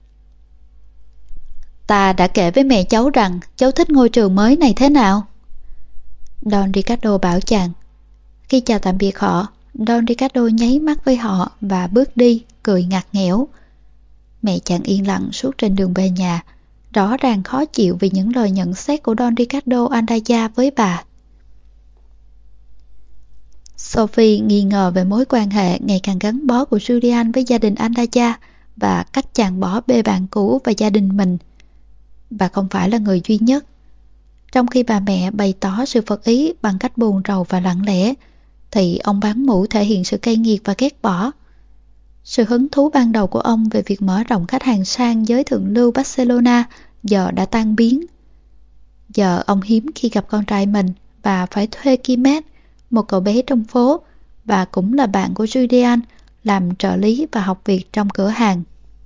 Ta đã kể với mẹ cháu rằng cháu thích ngôi trường mới này thế nào? Don Ricardo bảo chàng. Khi chào tạm biệt họ, Don Ricardo nháy mắt với họ và bước đi, cười ngặt nghẽo. Mẹ chàng yên lặng suốt trên đường về nhà, rõ ràng khó chịu vì những lời nhận xét của Don Ricardo Andaya với bà. Sophie nghi ngờ về mối quan hệ ngày càng gắn bó của Julian với gia đình Andaya và cách chàng bỏ bê bạn cũ và gia đình mình. Bà không phải là người duy nhất. Trong khi bà mẹ bày tỏ sự phật ý bằng cách buồn rầu và lặng lẽ, thì ông bán mũ thể hiện sự cay nghiệt và ghét bỏ. Sự hứng thú ban đầu của ông về việc mở rộng khách hàng sang giới thượng lưu Barcelona giờ đã tan biến. Giờ ông hiếm khi gặp con trai mình và phải thuê Quimet, một cậu bé trong phố và cũng là bạn của Julian, làm trợ lý và học việc trong cửa hàng.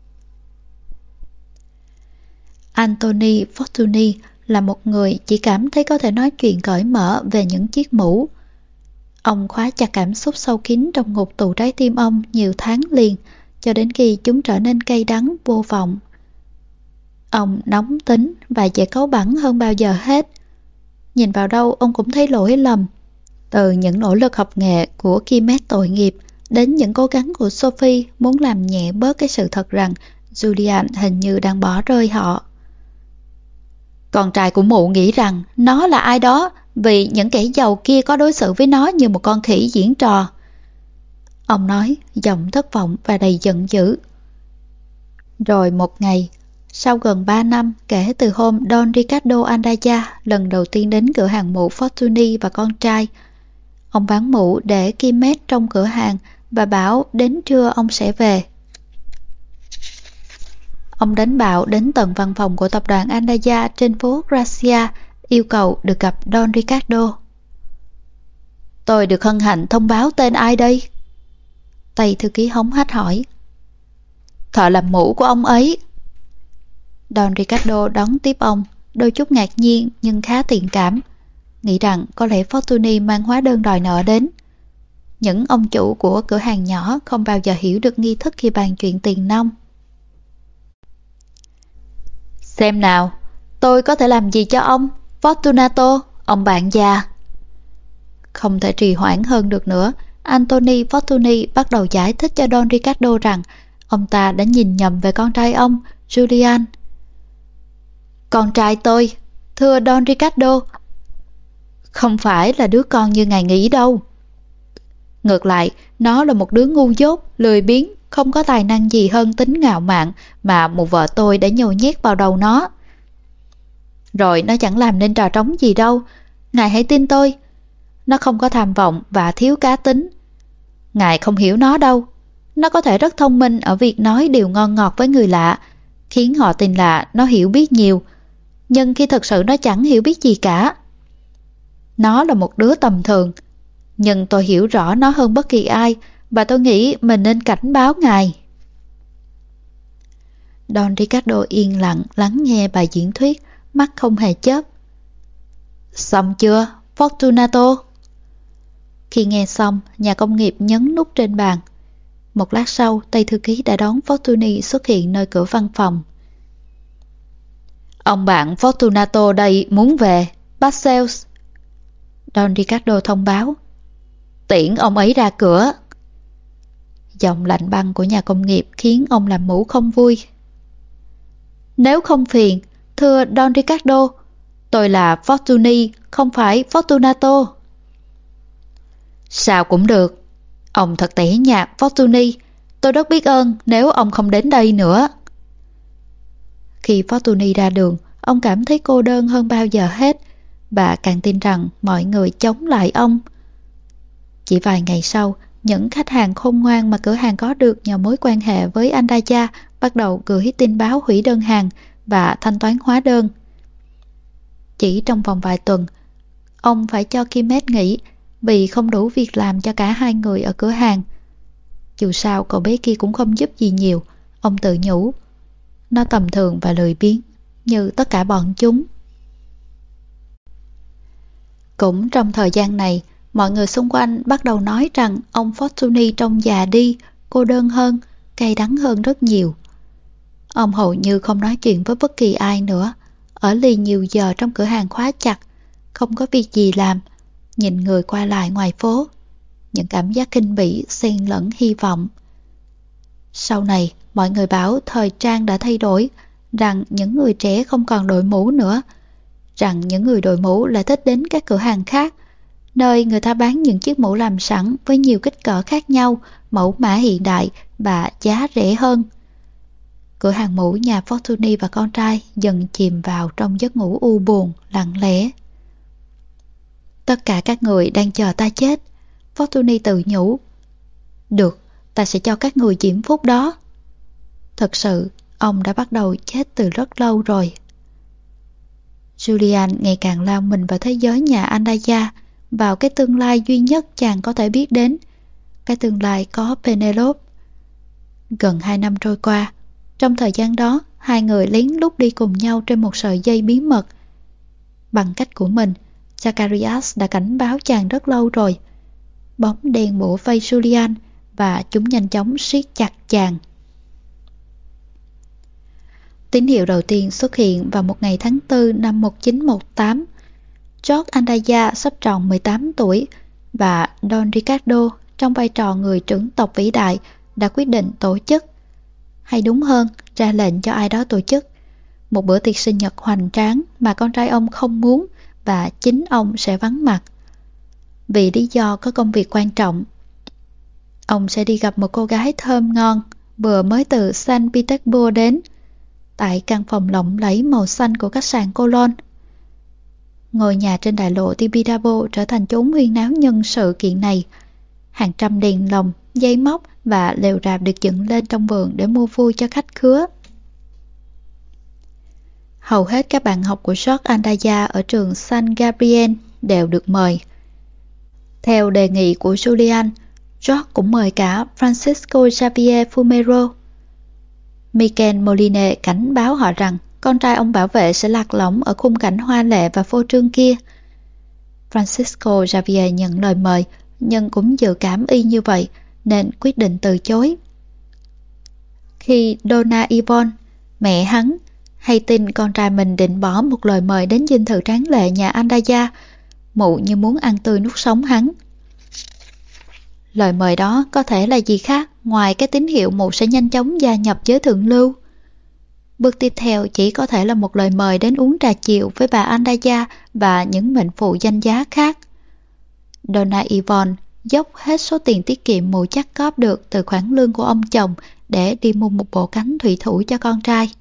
Anthony Fortuny là một người chỉ cảm thấy có thể nói chuyện cởi mở về những chiếc mũ. Ông khóa chặt cảm xúc sâu kín trong ngục tù trái tim ông nhiều tháng liền, cho đến khi chúng trở nên cay đắng vô vọng. Ông nóng tính và dễ cáu bẳn hơn bao giờ hết. Nhìn vào đâu ông cũng thấy lỗi lầm. Từ những nỗ lực học nghệ của Quimet tội nghiệp đến những cố gắng của Sophie muốn làm nhẹ bớt cái sự thật rằng Julian hình như đang bỏ rơi họ. Con trai của mụ nghĩ rằng nó là ai đó vì những kẻ giàu kia có đối xử với nó như một con khỉ diễn trò. Ông nói, giọng thất vọng và đầy giận dữ. Rồi một ngày, sau gần ba năm kể từ hôm Don Ricardo Andaya lần đầu tiên đến cửa hàng mũ Fortuny và con trai, ông bán mũ để Quimet trong cửa hàng và bảo đến trưa ông sẽ về. Ông đánh bạo đến tận văn phòng của tập đoàn Andaya trên phố Gracia, yêu cầu được gặp Don Ricardo. Tôi được hân hạnh thông báo tên ai đây? Tay thư ký hống hách hỏi. Thợ làm mũ của ông ấy. Don Ricardo đón tiếp ông, đôi chút ngạc nhiên nhưng khá thiện cảm, nghĩ rằng có lẽ Fortuny mang hóa đơn đòi nợ đến. Những ông chủ của cửa hàng nhỏ không bao giờ hiểu được nghi thức khi bàn chuyện tiền nong. Xem nào, tôi có thể làm gì cho ông, Fortunato, ông bạn già? Không thể trì hoãn hơn được nữa, Anthony Fortuny bắt đầu giải thích cho Don Ricardo rằng ông ta đã nhìn nhầm về con trai ông, Julian. Con trai tôi, thưa Don Ricardo, không phải là đứa con như ngài nghĩ đâu. Ngược lại, nó là một đứa ngu dốt, lười biếng, không có tài năng gì hơn tính ngạo mạn mà một vợ tôi đã nhồi nhét vào đầu nó. Rồi nó chẳng làm nên trò trống gì đâu, ngài hãy tin tôi. Nó không có tham vọng và thiếu cá tính. Ngài không hiểu nó đâu. Nó có thể rất thông minh ở việc nói điều ngon ngọt với người lạ, khiến họ tin là nó hiểu biết nhiều, nhưng khi thực sự nó chẳng hiểu biết gì cả. Nó là một đứa tầm thường, nhưng tôi hiểu rõ nó hơn bất kỳ ai, và tôi nghĩ mình nên cảnh báo ngài. Don Ricardo yên lặng lắng nghe bài diễn thuyết, mắt không hề chớp. Xong chưa, Fortunato? Khi nghe xong, nhà công nghiệp nhấn nút trên bàn. Một lát sau, tay thư ký đã đón Fortuny xuất hiện nơi cửa văn phòng. Ông bạn Fortunato đây muốn về, Barcells. Don Ricardo thông báo. Tiễn ông ấy ra cửa. Giọng lạnh băng của nhà công nghiệp khiến ông làm mũ không vui. Nếu không phiền, thưa Don Ricardo, tôi là Fortuny, không phải Fortunato. Sao cũng được. Ông thật tẻ nhạt, Fortuny. Tôi rất biết ơn nếu ông không đến đây nữa. Khi Fortuny ra đường, ông cảm thấy cô đơn hơn bao giờ hết, và càng tin rằng mọi người chống lại ông. Chỉ vài ngày sau, những khách hàng khôn ngoan mà cửa hàng có được nhờ mối quan hệ với Andaya bắt đầu gửi tin báo hủy đơn hàng và thanh toán hóa đơn. Chỉ trong vòng vài tuần, ông phải cho Kimet nghỉ vì không đủ việc làm cho cả hai người ở cửa hàng. Dù sao cậu bé kia cũng không giúp gì nhiều, ông tự nhủ. Nó tầm thường và lười biếng, như tất cả bọn chúng. Cũng trong thời gian này, mọi người xung quanh bắt đầu nói rằng ông Fortuny trông già đi, cô đơn hơn, cay đắng hơn rất nhiều. Ông hầu như không nói chuyện với bất kỳ ai nữa, ở lì nhiều giờ trong cửa hàng khóa chặt, không có việc gì làm, nhìn người qua lại ngoài phố. Những cảm giác kinh bỉ xen lẫn hy vọng. Sau này, mọi người bảo thời trang đã thay đổi, rằng những người trẻ không còn đội mũ nữa, rằng những người đội mũ lại thích đến các cửa hàng khác, nơi người ta bán những chiếc mũ làm sẵn với nhiều kích cỡ khác nhau, mẫu mã hiện đại và giá rẻ hơn. Cửa hàng mũ nhà Fortuny và con trai dần chìm vào trong giấc ngủ u buồn, lặng lẽ. Tất cả các người đang chờ ta chết, Fortuny tự nhủ. Được, ta sẽ cho các người diễm phúc đó. Thật sự, ông đã bắt đầu chết từ rất lâu rồi. Julian ngày càng lao mình vào thế giới nhà Andaya, vào cái tương lai duy nhất chàng có thể biết đến, cái tương lai có Penelope. Gần hai năm trôi qua, trong thời gian đó, hai người lén lút đi cùng nhau trên một sợi dây bí mật. Bằng cách của mình, Zacharias đã cảnh báo chàng rất lâu rồi. Bóng đèn bủa vây Julian và chúng nhanh chóng siết chặt chàng. Tín hiệu đầu tiên xuất hiện vào một ngày tháng tư năm một nghìn chín trăm một mươi tám. George Andaya sắp tròn mười tám tuổi và Don Ricardo trong vai trò người trưởng tộc vĩ đại đã quyết định tổ chức, hay đúng hơn, ra lệnh cho ai đó tổ chức, một bữa tiệc sinh nhật hoành tráng mà con trai ông không muốn và chính ông sẽ vắng mặt. Vì lý do có công việc quan trọng. Ông sẽ đi gặp một cô gái thơm ngon vừa mới từ Saint Petersburg đến, tại căn phòng lộng lẫy màu xanh của khách sạn Cologne. Ngôi nhà trên đại lộ Tibidabo trở thành chốn huyên náo nhân sự kiện này. Hàng trăm đèn lồng, dây móc và lều rạp được dựng lên trong vườn để mua vui cho khách khứa. Hầu hết các bạn học của George Andaya ở trường San Gabriel đều được mời. Theo đề nghị của Julian, George cũng mời cả Francisco Xavier Fumero. Michael Moline cảnh báo họ rằng con trai ông bảo vệ sẽ lạc lõng ở khung cảnh hoa lệ và phô trương kia. Francisco Xavier nhận lời mời, nhưng cũng dự cảm y như vậy, nên quyết định từ chối. Khi Donna Yvonne, mẹ hắn, hay tin con trai mình định bỏ một lời mời đến dinh thự tráng lệ nhà Andaya, mụ như muốn ăn tươi nuốt sống hắn. Lời mời đó có thể là gì khác ngoài cái tín hiệu mụ sẽ nhanh chóng gia nhập giới thượng lưu. Bước tiếp theo chỉ có thể là một lời mời đến uống trà chiều với bà Andaya và những mệnh phụ danh giá khác. Donna Yvonne dốc hết số tiền tiết kiệm mụ chắc cóp được từ khoản lương của ông chồng để đi mua một bộ cánh thủy thủ cho con trai.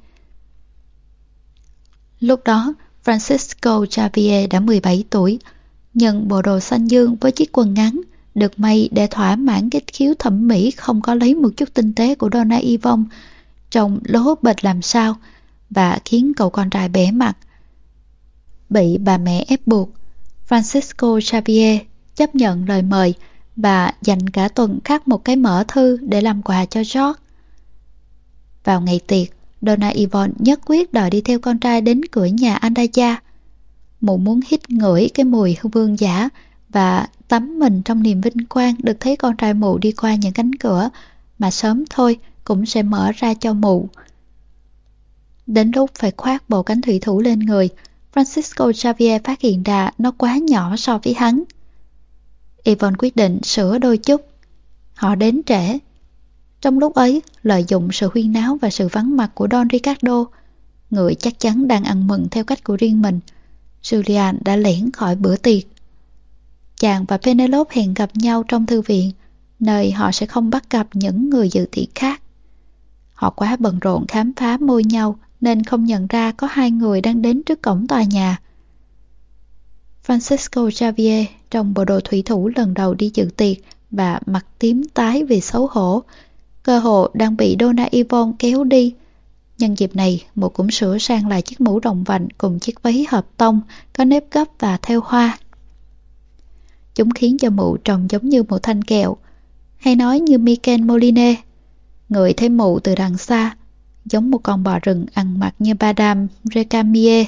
Lúc đó, Francisco Xavier đã mười bảy tuổi, nhưng bộ đồ xanh dương với chiếc quần ngắn được may để thỏa mãn cái khiếu thẩm mỹ không có lấy một chút tinh tế của Donna Yvonne, trông lố bịch làm sao, và khiến cậu con trai bẽ mặt. Bị bà mẹ ép buộc, Francisco Xavier chấp nhận lời mời và dành cả tuần khắc một cái mỡ thư để làm quà cho George. Vào ngày tiệc, Donna Yvonne nhất quyết đòi đi theo con trai đến cửa nhà Andaya. Mụ muốn hít ngửi cái mùi vương giả và tắm mình trong niềm vinh quang được thấy con trai mụ đi qua những cánh cửa mà sớm thôi cũng sẽ mở ra cho mụ. Đến lúc phải khoác bộ cánh thủy thủ lên người, Francisco Xavier phát hiện ra nó quá nhỏ so với hắn. Yvonne quyết định sửa đôi chút. Họ đến trễ. Trong lúc ấy, lợi dụng sự huyên náo và sự vắng mặt của Don Ricardo, người chắc chắn đang ăn mừng theo cách của riêng mình, Julian đã lẻn khỏi bữa tiệc. Chàng và Penelope hẹn gặp nhau trong thư viện, nơi họ sẽ không bắt gặp những người dự tiệc khác. Họ quá bận rộn khám phá môi nhau nên không nhận ra có hai người đang đến trước cổng tòa nhà. Francisco Xavier trong bộ đồ thủy thủ lần đầu đi dự tiệc và mặt tím tái vì xấu hổ, cơ hồ đang bị Donna Yvonne kéo đi. Nhân dịp này, mụ cũng sửa sang lại chiếc mũ rộng vành cùng chiếc váy hợp tông có nếp gấp và thêu hoa. Chúng khiến cho mụ trông giống như một thanh kẹo, hay nói như Michael Moline. Người thấy mụ từ đằng xa, giống một con bò rừng ăn mặc như Madame Recamier.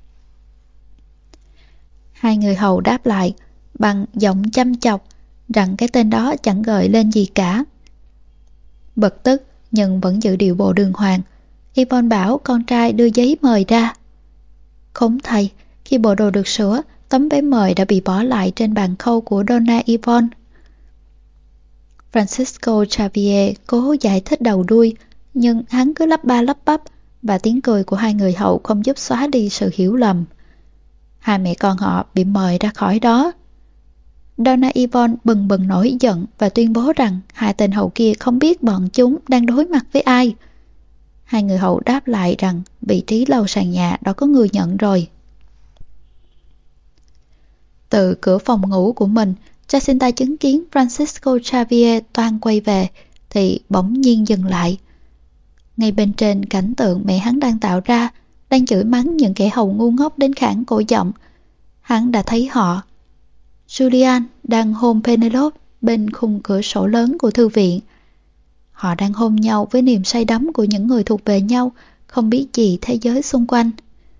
Hai người hầu đáp lại bằng giọng chăm chọc rằng cái tên đó chẳng gợi lên gì cả. Bực tức nhưng vẫn giữ điệu bộ đường hoàng, Yvonne bảo con trai đưa giấy mời ra. Khốn thay, khi bộ đồ được sửa, tấm vé mời đã bị bỏ lại trên bàn khâu của Donna Yvonne. Francisco Xavier cố giải thích đầu đuôi, nhưng hắn cứ lắp ba lắp bắp, và tiếng cười của hai người hậu không giúp xóa đi sự hiểu lầm. Hai mẹ con họ bị mời ra khỏi đó. Donna Yvonne bừng bừng nổi giận và tuyên bố rằng hai tên hậu kia không biết bọn chúng đang đối mặt với ai. Hai người hậu đáp lại rằng vị trí lầu sàn nhà đã có người nhận rồi. Từ cửa phòng ngủ của mình, Jacinta chứng kiến Francisco Xavier toan quay về thì bỗng nhiên dừng lại. Ngay bên trên cảnh tượng mẹ hắn đang tạo ra, đang chửi mắng những kẻ hầu ngu ngốc đến khản cổ giọng, hắn đã thấy họ. Julian đang hôn Penelope bên khung cửa sổ lớn của thư viện. Họ đang hôn nhau với niềm say đắm của những người thuộc về nhau, không biết gì thế giới xung quanh.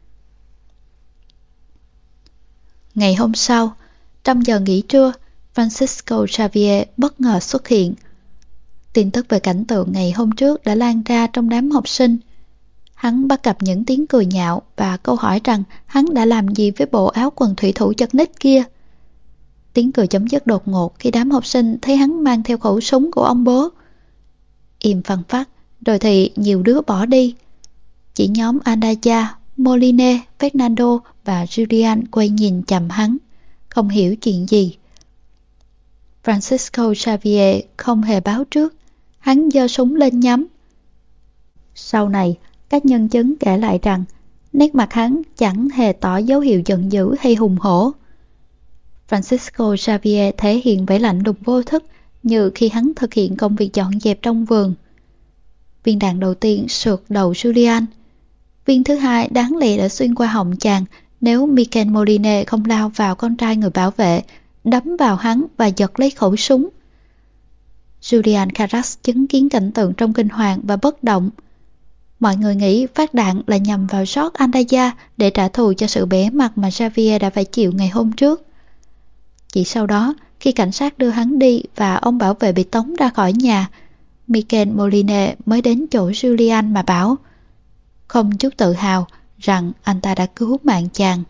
Ngày hôm sau, trong giờ nghỉ trưa, Francisco Xavier bất ngờ xuất hiện. Tin tức về cảnh tượng ngày hôm trước đã lan ra trong đám học sinh. Hắn bắt gặp những tiếng cười nhạo và câu hỏi rằng hắn đã làm gì với bộ áo quần thủy thủ chật ních kia. Tiếng cười chấm dứt đột ngột khi đám học sinh thấy hắn mang theo khẩu súng của ông bố. Im phăng phắc, rồi thì nhiều đứa bỏ đi. Chỉ nhóm Andaya, Moline, Fernando và Julian quay nhìn chằm hắn, không hiểu chuyện gì. Francisco Xavier không hề báo trước, hắn giơ súng lên nhắm. Sau này, các nhân chứng kể lại rằng nét mặt hắn chẳng hề tỏ dấu hiệu giận dữ hay hùng hổ. Francisco Xavier thể hiện vẻ lạnh lùng vô thức như khi hắn thực hiện công việc dọn dẹp trong vườn. Viên đạn đầu tiên sượt đầu Julian. Viên thứ hai đáng lẽ đã xuyên qua họng chàng nếu Michael Moline không lao vào con trai người bảo vệ, đấm vào hắn và giật lấy khẩu súng. Julian Carras chứng kiến cảnh tượng trong kinh hoàng và bất động. Mọi người nghĩ phát đạn là nhằm vào George Andaya để trả thù cho sự bẽ mặt mà Javier đã phải chịu ngày hôm trước. Chỉ sau đó, khi cảnh sát đưa hắn đi và ông bảo vệ bị tống ra khỏi nhà, Michael Moline mới đến chỗ Julian mà bảo, không chút tự hào, rằng anh ta đã cứu mạng chàng.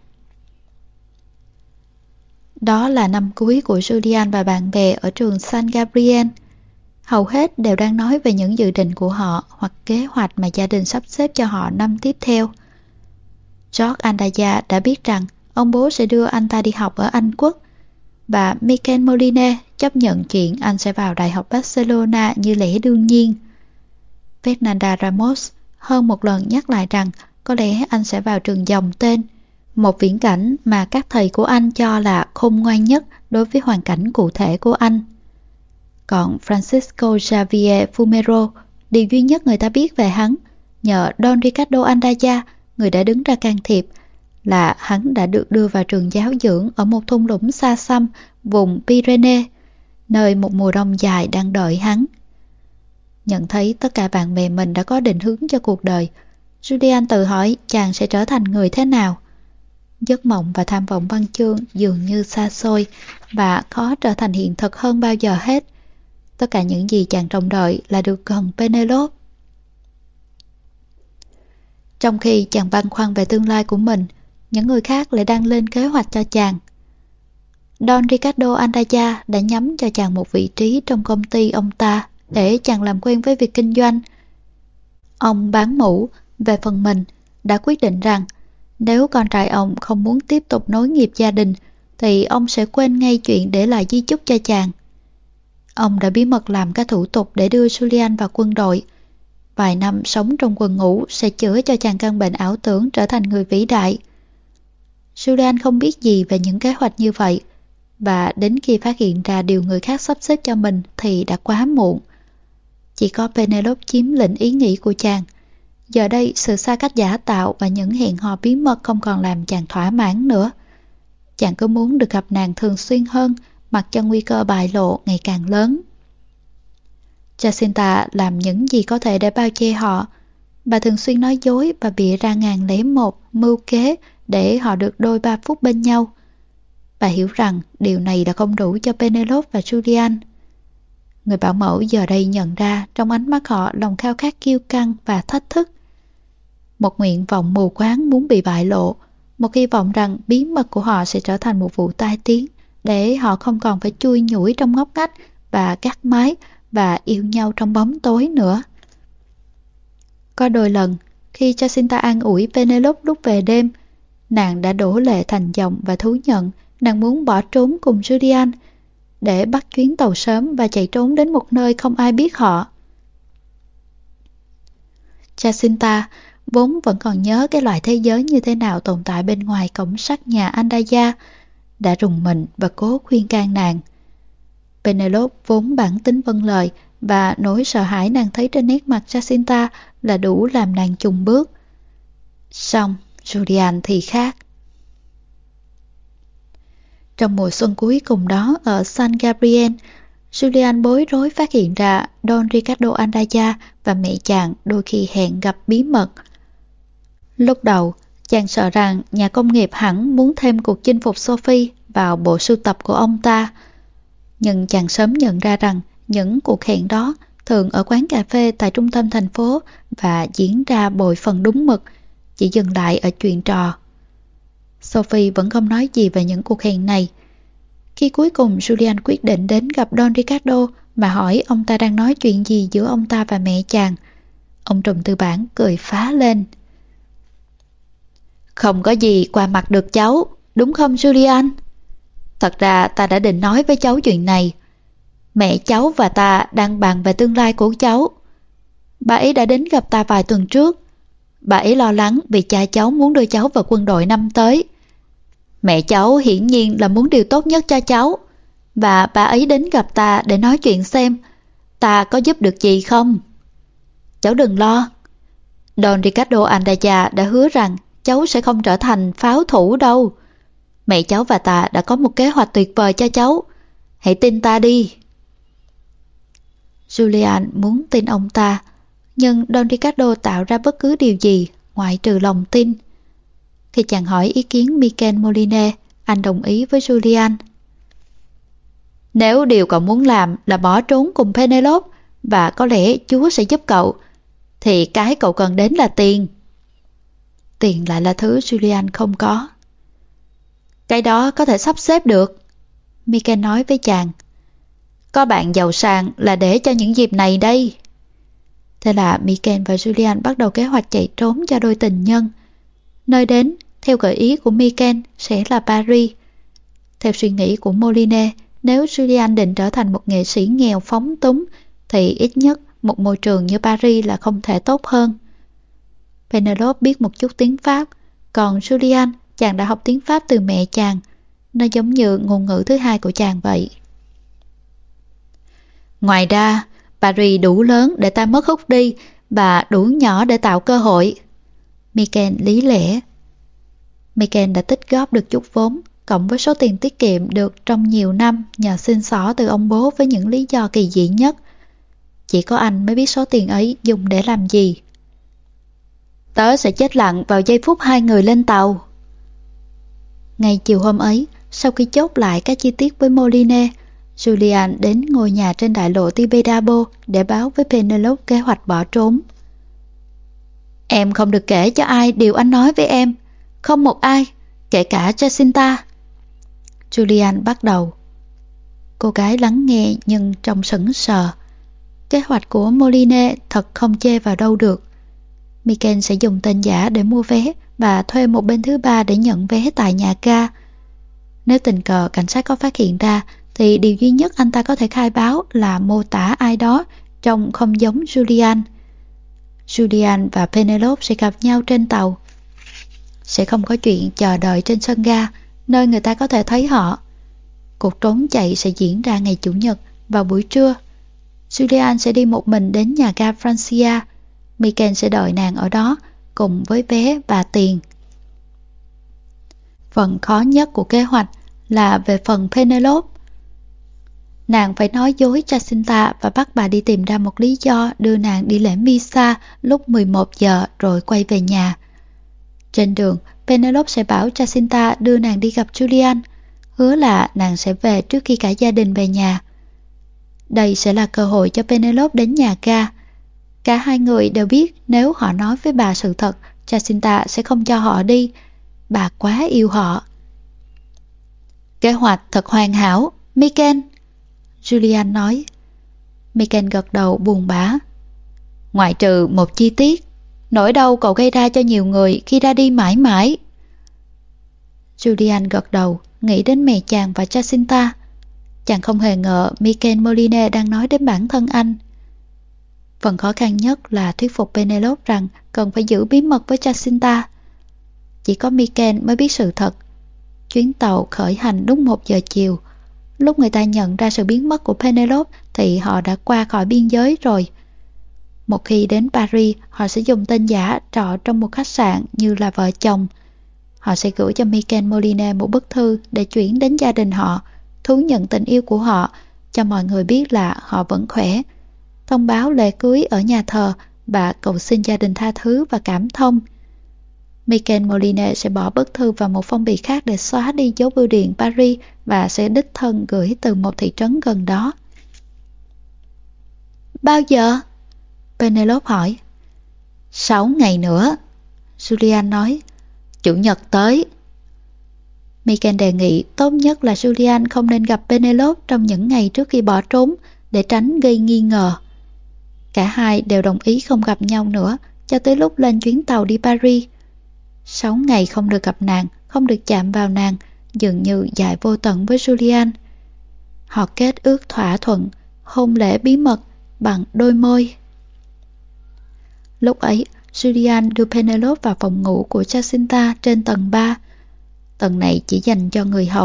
Đó là năm cuối của Julian và bạn bè ở trường San Gabriel. Hầu hết đều đang nói về những dự định của họ hoặc kế hoạch mà gia đình sắp xếp cho họ năm tiếp theo. George Andaya đã biết rằng ông bố sẽ đưa anh ta đi học ở Anh Quốc, và Michael Moline chấp nhận chuyện anh sẽ vào Đại học Barcelona như lẽ đương nhiên. Fernanda Ramos hơn một lần nhắc lại rằng có lẽ anh sẽ vào trường dòng tên, một viễn cảnh mà các thầy của anh cho là khôn ngoan nhất đối với hoàn cảnh cụ thể của anh. Còn Francisco Javier Fumero, điều duy nhất người ta biết về hắn, nhờ Don Ricardo Andaya, người đã đứng ra can thiệp, là hắn đã được đưa vào trường giáo dưỡng ở một thung lũng xa xăm vùng Pyrenees, nơi một mùa đông dài đang đợi hắn. Nhận thấy tất cả bạn bè mình đã có định hướng cho cuộc đời, Julian tự hỏi chàng sẽ trở thành người thế nào. Giấc mộng và tham vọng văn chương dường như xa xôi và khó trở thành hiện thực hơn bao giờ hết. Tất cả những gì chàng trông đợi là được gần Penelope. Trong khi chàng băn khoăn về tương lai của mình, những người khác lại đang lên kế hoạch cho chàng. Don Ricardo Andaya đã nhắm cho chàng một vị trí trong công ty ông ta để chàng làm quen với việc kinh doanh. Ông bán mũ, về phần mình, đã quyết định rằng nếu con trai ông không muốn tiếp tục nối nghiệp gia đình thì ông sẽ quên ngay chuyện để lại di chúc cho chàng. Ông đã bí mật làm các thủ tục để đưa Julian vào quân đội. Vài năm sống trong quân ngũ sẽ chữa cho chàng căn bệnh ảo tưởng trở thành người vĩ đại. Julian không biết gì về những kế hoạch như vậy, và đến khi phát hiện ra điều người khác sắp xếp cho mình thì đã quá muộn. Chỉ có Penelope chiếm lĩnh ý nghĩ của chàng. Giờ đây sự xa cách giả tạo và những hẹn hò bí mật không còn làm chàng thỏa mãn nữa. Chàng cứ muốn được gặp nàng thường xuyên hơn, mặc cho nguy cơ bại lộ ngày càng lớn. Jacinta làm những gì có thể để bao che họ. Bà thường xuyên nói dối và bịa ra ngàn lẻ một mưu kế để họ được đôi ba phút bên nhau. Bà hiểu rằng điều này đã không đủ cho Penelope và Julian. Người bảo mẫu giờ đây nhận ra trong ánh mắt họ lòng khao khát kiêu căng và thách thức. Một nguyện vọng mù quáng muốn bị bại lộ, một hy vọng rằng bí mật của họ sẽ trở thành một vụ tai tiếng, để họ không còn phải chui nhủi trong ngóc ngách và cắt mái và yêu nhau trong bóng tối nữa. Có đôi lần, khi Jacinta an ủi Penelope lúc về đêm, nàng đã đổ lệ thành dòng và thú nhận nàng muốn bỏ trốn cùng Julian để bắt chuyến tàu sớm và chạy trốn đến một nơi không ai biết họ. Jacinta vốn vẫn còn nhớ cái loại thế giới như thế nào tồn tại bên ngoài cổng sắt nhà Andaya, đã rùng mình và cố khuyên can nàng. Penelope vốn bản tính vâng lời, và nỗi sợ hãi nàng thấy trên nét mặt Jacinta là đủ làm nàng chùng bước. Song Julian thì khác. Trong mùa xuân cuối cùng đó ở San Gabriel, Julian bối rối phát hiện ra Don Ricardo Andaya và mẹ chàng đôi khi hẹn gặp bí mật. Lúc đầu, chàng sợ rằng nhà công nghiệp hẳn muốn thêm cuộc chinh phục Sophie vào bộ sưu tập của ông ta. Nhưng chàng sớm nhận ra rằng những cuộc hẹn đó thường ở quán cà phê tại trung tâm thành phố và diễn ra bội phần đúng mực, chỉ dừng lại ở chuyện trò. Sophie vẫn không nói gì về những cuộc hẹn này. Khi cuối cùng Julian quyết định đến gặp Don Ricardo mà hỏi ông ta đang nói chuyện gì giữa ông ta và mẹ chàng, ông trùm tư bản cười phá lên. Không có gì qua mặt được cháu, đúng không Julian? Thật ra ta đã định nói với cháu chuyện này. Mẹ cháu và ta đang bàn về tương lai của cháu. Bà ấy đã đến gặp ta vài tuần trước. Bà ấy lo lắng vì cha cháu muốn đưa cháu vào quân đội năm tới. Mẹ cháu hiển nhiên là muốn điều tốt nhất cho cháu. và bà ấy đến gặp ta để nói chuyện xem ta có giúp được gì không. Cháu đừng lo. Don Ricardo Andaya đã hứa rằng cháu sẽ không trở thành pháo thủ đâu. Mẹ cháu và ta đã có một kế hoạch tuyệt vời cho cháu. Hãy tin ta đi. Julian muốn tin ông ta, nhưng Don Ricardo tạo ra bất cứ điều gì ngoại trừ lòng tin. Khi chàng hỏi ý kiến Mikel Moline, anh đồng ý với Julian. Nếu điều cậu muốn làm là bỏ trốn cùng Penelope và có lẽ Chúa sẽ giúp cậu, thì cái cậu cần đến là tiền. Tiền lại là thứ Julian không có. Cái đó có thể sắp xếp được, Mikel nói với chàng. Có bạn giàu sang là để cho những dịp này đây. Thế là Mikel và Julian bắt đầu kế hoạch chạy trốn cho đôi tình nhân. Nơi đến, theo gợi ý của Mikel, sẽ là Paris. Theo suy nghĩ của Moline, nếu Julian định trở thành một nghệ sĩ nghèo phóng túng, thì ít nhất một môi trường như Paris là không thể tốt hơn. Penelope biết một chút tiếng Pháp, còn Julian, chàng đã học tiếng Pháp từ mẹ chàng. Nó giống như ngôn ngữ thứ hai của chàng vậy. Ngoài ra, Paris đủ lớn để ta mất hút đi và đủ nhỏ để tạo cơ hội. Mikel lý lẽ. Mikel đã tích góp được chút vốn, cộng với số tiền tiết kiệm được trong nhiều năm nhờ xin xỏ từ ông bố với những lý do kỳ dị nhất. Chỉ có anh mới biết số tiền ấy dùng để làm gì. Tớ sẽ chết lặng vào giây phút hai người lên tàu. Ngày chiều hôm ấy, sau khi chốt lại các chi tiết với Moline, Julian đến ngôi nhà trên đại lộ Tibidabo để báo với Penelope kế hoạch bỏ trốn. Em không được kể cho ai điều anh nói với em. Không một ai, kể cả Jacinta. Julian bắt đầu. Cô gái lắng nghe nhưng trông sững sờ. Kế hoạch của Moline thật không chê vào đâu được. Mikel sẽ dùng tên giả để mua vé và thuê một bên thứ ba để nhận vé tại nhà ga. Nếu tình cờ cảnh sát có phát hiện ra, thì điều duy nhất anh ta có thể khai báo là mô tả ai đó trông không giống Julian. Julian và Penelope sẽ gặp nhau trên tàu. Sẽ không có chuyện chờ đợi trên sân ga, nơi người ta có thể thấy họ. Cuộc trốn chạy sẽ diễn ra ngày Chủ nhật vào buổi trưa. Julian sẽ đi một mình đến nhà ga Francia. Mikel sẽ đợi nàng ở đó cùng với vé và tiền. Phần khó nhất của kế hoạch là về phần Penelope. Nàng phải nói dối Jacinta và bắt bà đi tìm ra một lý do đưa nàng đi lễ misa lúc mười một giờ rồi quay về nhà. Trên đường, Penelope sẽ bảo Jacinta đưa nàng đi gặp Julian, hứa là nàng sẽ về trước khi cả gia đình về nhà. Đây sẽ là cơ hội cho Penelope đến nhà ga. Cả hai người đều biết nếu họ nói với bà sự thật, Jacinta sẽ không cho họ đi. Bà quá yêu họ. Kế hoạch thật hoàn hảo, Mikel, Julian nói. Mikel gật đầu buồn bã. Ngoại trừ một chi tiết, nỗi đau cậu gây ra cho nhiều người khi ra đi mãi mãi. Julian gật đầu, nghĩ đến mẹ chàng và Jacinta. Chàng không hề ngờ Mikel Moline đang nói đến bản thân anh. Phần khó khăn nhất là thuyết phục Penelope rằng cần phải giữ bí mật với Jacinta. Chỉ có Mikel mới biết sự thật. Chuyến tàu khởi hành đúng một giờ chiều. Lúc người ta nhận ra sự biến mất của Penelope thì họ đã qua khỏi biên giới rồi. Một khi đến Paris, họ sẽ dùng tên giả trọ trong một khách sạn như là vợ chồng. Họ sẽ gửi cho Mikel Moline một bức thư để chuyển đến gia đình họ, thú nhận tình yêu của họ, cho mọi người biết là họ vẫn khỏe, thông báo lễ cưới ở nhà thờ và cầu xin gia đình tha thứ và cảm thông. Mikel Moline sẽ bỏ bức thư vào một phong bì khác để xóa đi dấu bưu điện Paris và sẽ đích thân gửi từ một thị trấn gần đó. Bao giờ? Penelope hỏi. Sáu ngày nữa, Julian nói. Chủ nhật tới. Mikel đề nghị tốt nhất là Julian không nên gặp Penelope trong những ngày trước khi bỏ trốn để tránh gây nghi ngờ. Cả hai đều đồng ý không gặp nhau nữa cho tới lúc lên chuyến tàu đi Paris. Sáu ngày không được gặp nàng, không được chạm vào nàng, dường như dài vô tận với Julian. Họ kết ước thỏa thuận, hôn lễ bí mật bằng đôi môi. Lúc ấy, Julian đưa Penelope vào phòng ngủ của Jacinta trên tầng ba. Tầng này chỉ dành cho người hầu,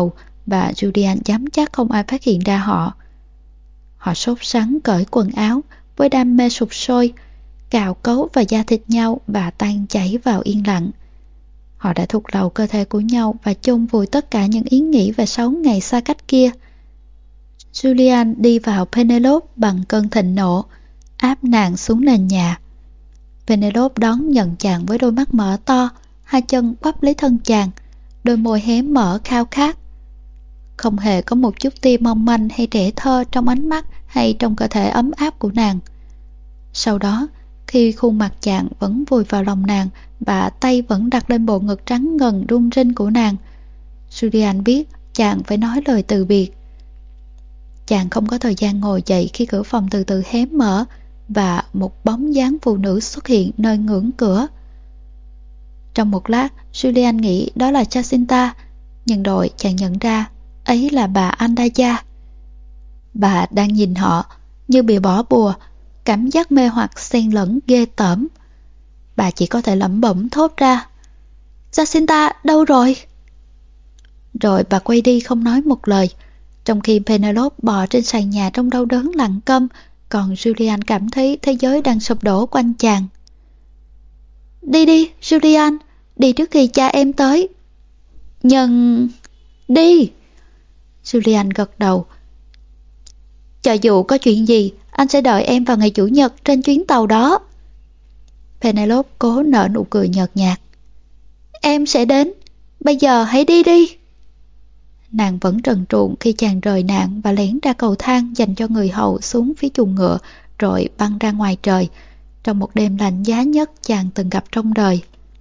và Julian dám chắc không ai phát hiện ra họ. Họ sốt sắng cởi quần áo với đam mê sục sôi, cào cấu và da thịt nhau và tan chảy vào yên lặng. Họ đã thụt lầu cơ thể của nhau và chôn vùi tất cả những ý nghĩ về sáu ngày xa cách kia. Julian đi vào Penelope bằng cơn thịnh nộ, áp nàng xuống nền nhà. Penelope đón nhận chàng với đôi mắt mở to, hai chân bắp lấy thân chàng, đôi môi hé mở khao khát. Không hề có một chút tia mong manh hay trẻ thơ trong ánh mắt hay trong cơ thể ấm áp của nàng. Sau đó, khi khuôn mặt chàng vẫn vùi vào lòng nàng và tay vẫn đặt lên bộ ngực trắng ngần rung rinh của nàng, Julian biết chàng phải nói lời từ biệt. Chàng không có thời gian ngồi dậy khi cửa phòng từ từ hé mở và một bóng dáng phụ nữ xuất hiện nơi ngưỡng cửa. Trong một lát, Julian nghĩ đó là Jacinta, nhưng rồi chàng nhận ra ấy là bà Andaya. Bà đang nhìn họ như bị bỏ bùa, cảm giác mê hoặc xen lẫn ghê tởm. Bà chỉ có thể lẩm bẩm thốt ra: "Jacinta, đâu rồi?" Rồi bà quay đi không nói một lời, trong khi Penelope bò trên sàn nhà trong đau đớn lặng câm, còn Julian cảm thấy thế giới đang sụp đổ quanh chàng. "Đi đi, Julian, đi trước khi cha em tới." "Nhưng... đi." Julian gật đầu. "Cho dù có chuyện gì, anh sẽ đợi em vào ngày Chủ nhật trên chuyến tàu đó." Penelope cố nở nụ cười nhợt nhạt. "Em sẽ đến, bây giờ hãy đi đi." Nàng vẫn trần truồng khi chàng rời nàng và lén ra cầu thang dành cho người hầu xuống phía chuồng ngựa, rồi băng ra ngoài trời, trong một đêm lạnh giá nhất chàng từng gặp trong đời.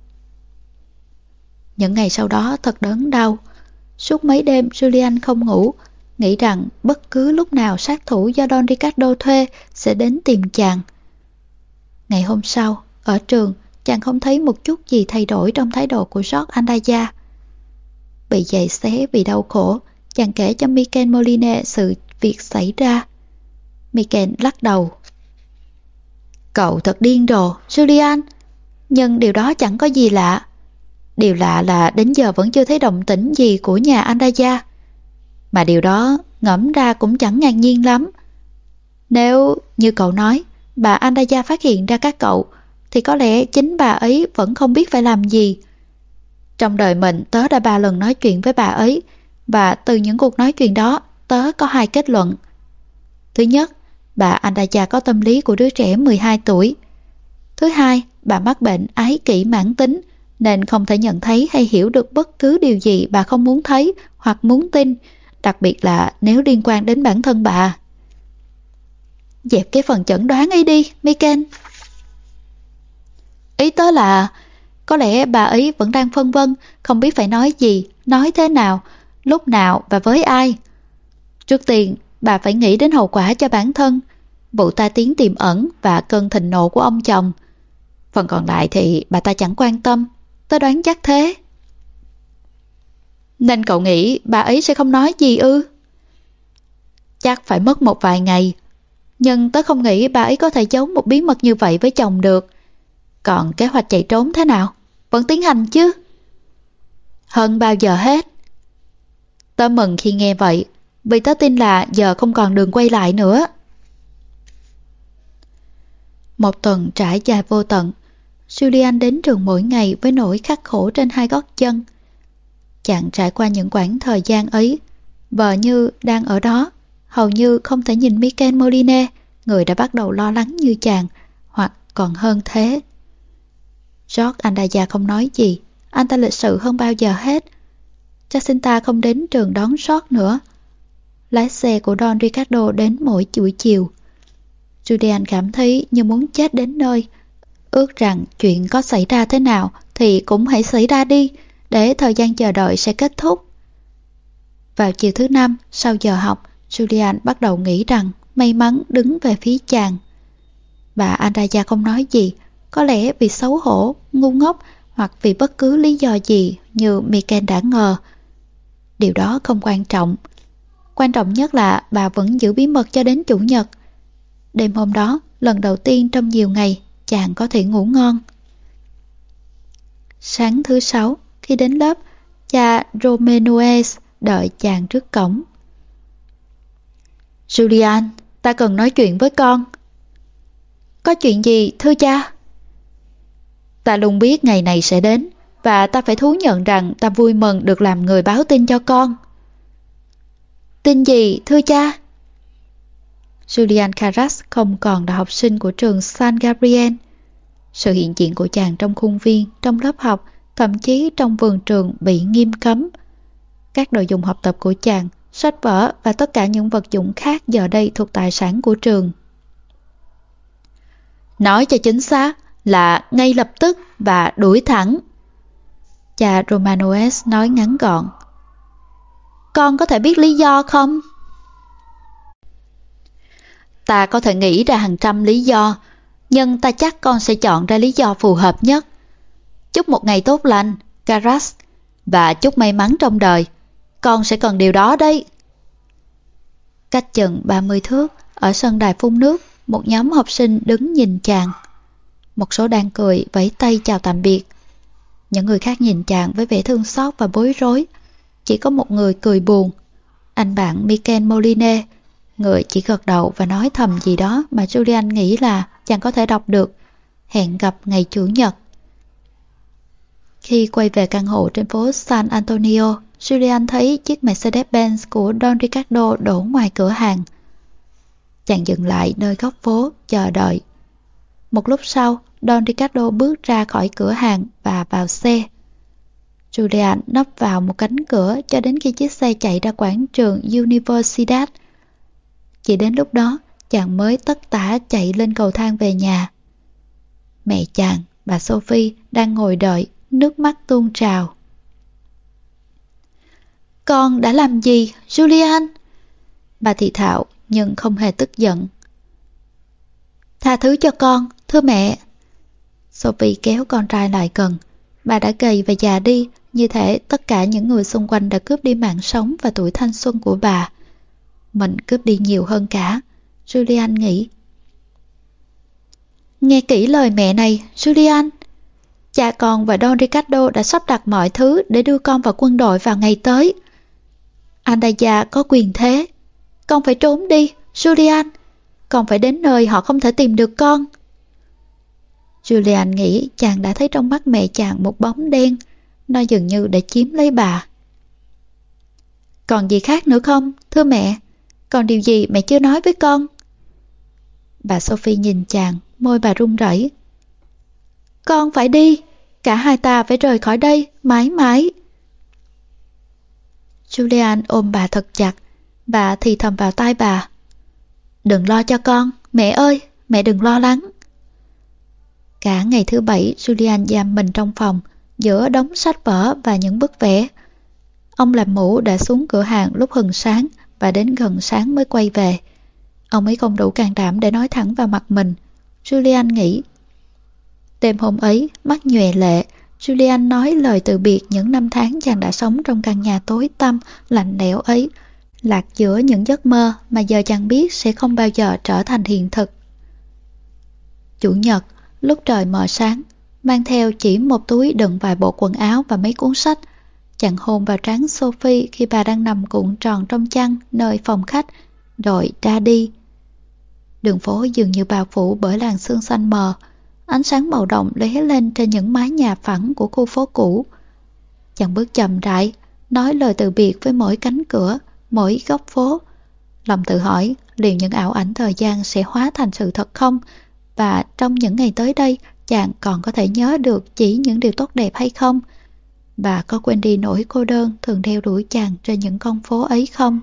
Những ngày sau đó thật đớn đau. Suốt mấy đêm Julian không ngủ, nghĩ rằng bất cứ lúc nào sát thủ do Don Ricardo thuê sẽ đến tìm chàng. Ngày hôm sau, ở trường, chàng không thấy một chút gì thay đổi trong thái độ của George Andaya. Bị giày xé vì đau khổ, chàng kể cho Michael Moline sự việc xảy ra. Michael lắc đầu. "Cậu thật điên rồ, Julian. Nhưng điều đó chẳng có gì lạ. Điều lạ là đến giờ vẫn chưa thấy động tĩnh gì của nhà Andaya. Mà điều đó ngẫm ra cũng chẳng ngạc nhiên lắm. Nếu, như cậu nói, bà Andaya phát hiện ra các cậu, thì có lẽ chính bà ấy vẫn không biết phải làm gì. Trong đời mình, tớ đã ba lần nói chuyện với bà ấy, và từ những cuộc nói chuyện đó, tớ có hai kết luận. Thứ nhất, bà Andaya có tâm lý của đứa trẻ mười hai tuổi. Thứ hai, bà mắc bệnh ái kỷ mãn tính, nên không thể nhận thấy hay hiểu được bất cứ điều gì bà không muốn thấy hoặc muốn tin, đặc biệt là nếu liên quan đến bản thân bà." "Dẹp cái phần chẩn đoán ấy đi, Michael." "Ý tớ là, có lẽ bà ấy vẫn đang phân vân, không biết phải nói gì, nói thế nào, lúc nào và với ai. Trước tiên, bà phải nghĩ đến hậu quả cho bản thân, vụ tai tiếng tiềm ẩn và cơn thịnh nộ của ông chồng. Phần còn lại thì bà ta chẳng quan tâm, tớ đoán chắc thế." "Nên cậu nghĩ bà ấy sẽ không nói gì ư?" "Chắc phải mất một vài ngày. Nhưng tớ không nghĩ bà ấy có thể giấu một bí mật như vậy với chồng được. Còn kế hoạch chạy trốn thế nào? Vẫn tiến hành chứ?" "Hơn bao giờ hết." "Tớ mừng khi nghe vậy, vì tớ tin là giờ không còn đường quay lại nữa." Một tuần trải dài vô tận, Julian đến trường mỗi ngày với nỗi khắc khổ trên hai gót chân. Chàng trải qua những quãng thời gian ấy, vờ như đang ở đó, hầu như không thể nhìn Michael Moline, người đã bắt đầu lo lắng như chàng, hoặc còn hơn thế. George Andaya không nói gì, anh ta lịch sự hơn bao giờ hết. Jacinta không đến trường đón George nữa. Lái xe của Don Ricardo đến mỗi buổi chiều. Julian cảm thấy như muốn chết đến nơi, ước rằng chuyện có xảy ra thế nào thì cũng hãy xảy ra đi, để thời gian chờ đợi sẽ kết thúc. Vào chiều thứ năm, sau giờ học, Julian bắt đầu nghĩ rằng may mắn đứng về phía chàng. Bà Andaya không nói gì, có lẽ vì xấu hổ, ngu ngốc hoặc vì bất cứ lý do gì như Michael đã ngờ. Điều đó không quan trọng. Quan trọng nhất là bà vẫn giữ bí mật cho đến Chủ nhật. Đêm hôm đó, lần đầu tiên trong nhiều ngày, chàng có thể ngủ ngon. Sáng thứ sáu, khi đến lớp, cha Romanuez đợi chàng trước cổng. Julian, ta cần nói chuyện với con. Có chuyện gì, thưa cha? Ta luôn biết ngày này sẽ đến, và ta phải thú nhận rằng ta vui mừng được làm người báo tin cho con. Tin gì, thưa cha? Julian Carras không còn là học sinh của trường San Gabriel. Sự hiện diện của chàng trong khuôn viên, trong lớp học, thậm chí trong vườn trường bị nghiêm cấm. Các đồ dùng học tập của chàng, sách vở và tất cả những vật dụng khác giờ đây thuộc tài sản của trường. Nói cho chính xác là ngay lập tức và đuổi thẳng. Cha Romanoes nói ngắn gọn. Con có thể biết lý do không? Ta có thể nghĩ ra hàng trăm lý do, nhưng ta chắc con sẽ chọn ra lý do phù hợp nhất. Chúc một ngày tốt lành, Carras, và chúc may mắn trong đời. Con sẽ cần điều đó đấy. Cách chừng ba mươi thước, ở sân đài phun nước, một nhóm học sinh đứng nhìn chàng. Một số đang cười, vẫy tay chào tạm biệt. Những người khác nhìn chàng với vẻ thương xót và bối rối. Chỉ có một người cười buồn, anh bạn Michael Moline, người chỉ gật đầu và nói thầm gì đó mà Julian nghĩ là chàng có thể đọc được. Hẹn gặp ngày Chủ nhật. Khi quay về căn hộ trên phố San Antonio, Julian thấy chiếc Mercedes-Benz của Don Ricardo đổ ngoài cửa hàng. Chàng dừng lại nơi góc phố, chờ đợi. Một lúc sau, Don Ricardo bước ra khỏi cửa hàng và vào xe. Julian nấp vào một cánh cửa cho đến khi chiếc xe chạy ra quảng trường Universidad. Chỉ đến lúc đó, chàng mới tất tả chạy lên cầu thang về nhà. Mẹ chàng, bà Sophie, đang ngồi đợi, nước mắt tuôn trào. Con đã làm gì, Julian? Bà thì thạo, nhưng không hề tức giận. Tha thứ cho con, thưa mẹ. Sophie kéo con trai lại gần. Bà đã gầy và già đi, như thể tất cả những người xung quanh đã cướp đi mạng sống và tuổi thanh xuân của bà. Mình cướp đi nhiều hơn cả, Julian nghĩ. Nghe kỹ lời mẹ này, Julian. Cha con và Don Ricardo đã sắp đặt mọi thứ để đưa con vào quân đội vào ngày tới. Andaya có quyền thế. Con phải trốn đi, Julian. Con phải đến nơi họ không thể tìm được con. Julian nghĩ chàng đã thấy trong mắt mẹ chàng một bóng đen. Nó dường như để chiếm lấy bà. Còn gì khác nữa không, thưa mẹ? Còn điều gì mẹ chưa nói với con? Bà Sophie nhìn chàng, môi bà run rẩy. Con phải đi. Cả hai ta phải rời khỏi đây, mãi mãi. Julian ôm bà thật chặt. Bà thì thầm vào tai bà. Đừng lo cho con, mẹ ơi, mẹ đừng lo lắng. Cả ngày thứ bảy, Julian giam mình trong phòng, giữa đống sách vở và những bức vẽ. Ông làm mũ đã xuống cửa hàng lúc hừng sáng và đến gần sáng mới quay về. Ông ấy không đủ can đảm để nói thẳng vào mặt mình, Julian nghĩ. Đêm hôm ấy, mắt nhòe lệ, Julian nói lời từ biệt những năm tháng chàng đã sống trong căn nhà tối tăm, lạnh lẽo ấy, lạc giữa những giấc mơ mà giờ chàng biết sẽ không bao giờ trở thành hiện thực. Chủ nhật, lúc trời mờ sáng, mang theo chỉ một túi đựng vài bộ quần áo và mấy cuốn sách, chàng hôn vào trán Sophie khi bà đang nằm cuộn tròn trong chăn nơi phòng khách, rồi ra đi. Đường phố dường như bao phủ bởi làn sương xanh mờ, ánh sáng màu đồng lóe lên trên những mái nhà phẳng của khu phố cũ. Chàng bước chậm rãi, nói lời từ biệt với mỗi cánh cửa, mỗi góc phố. Lòng tự hỏi liệu những ảo ảnh thời gian sẽ hóa thành sự thật không, và trong những ngày tới đây chàng còn có thể nhớ được chỉ những điều tốt đẹp hay không, và có quên đi nỗi cô đơn thường theo đuổi chàng trên những con phố ấy không.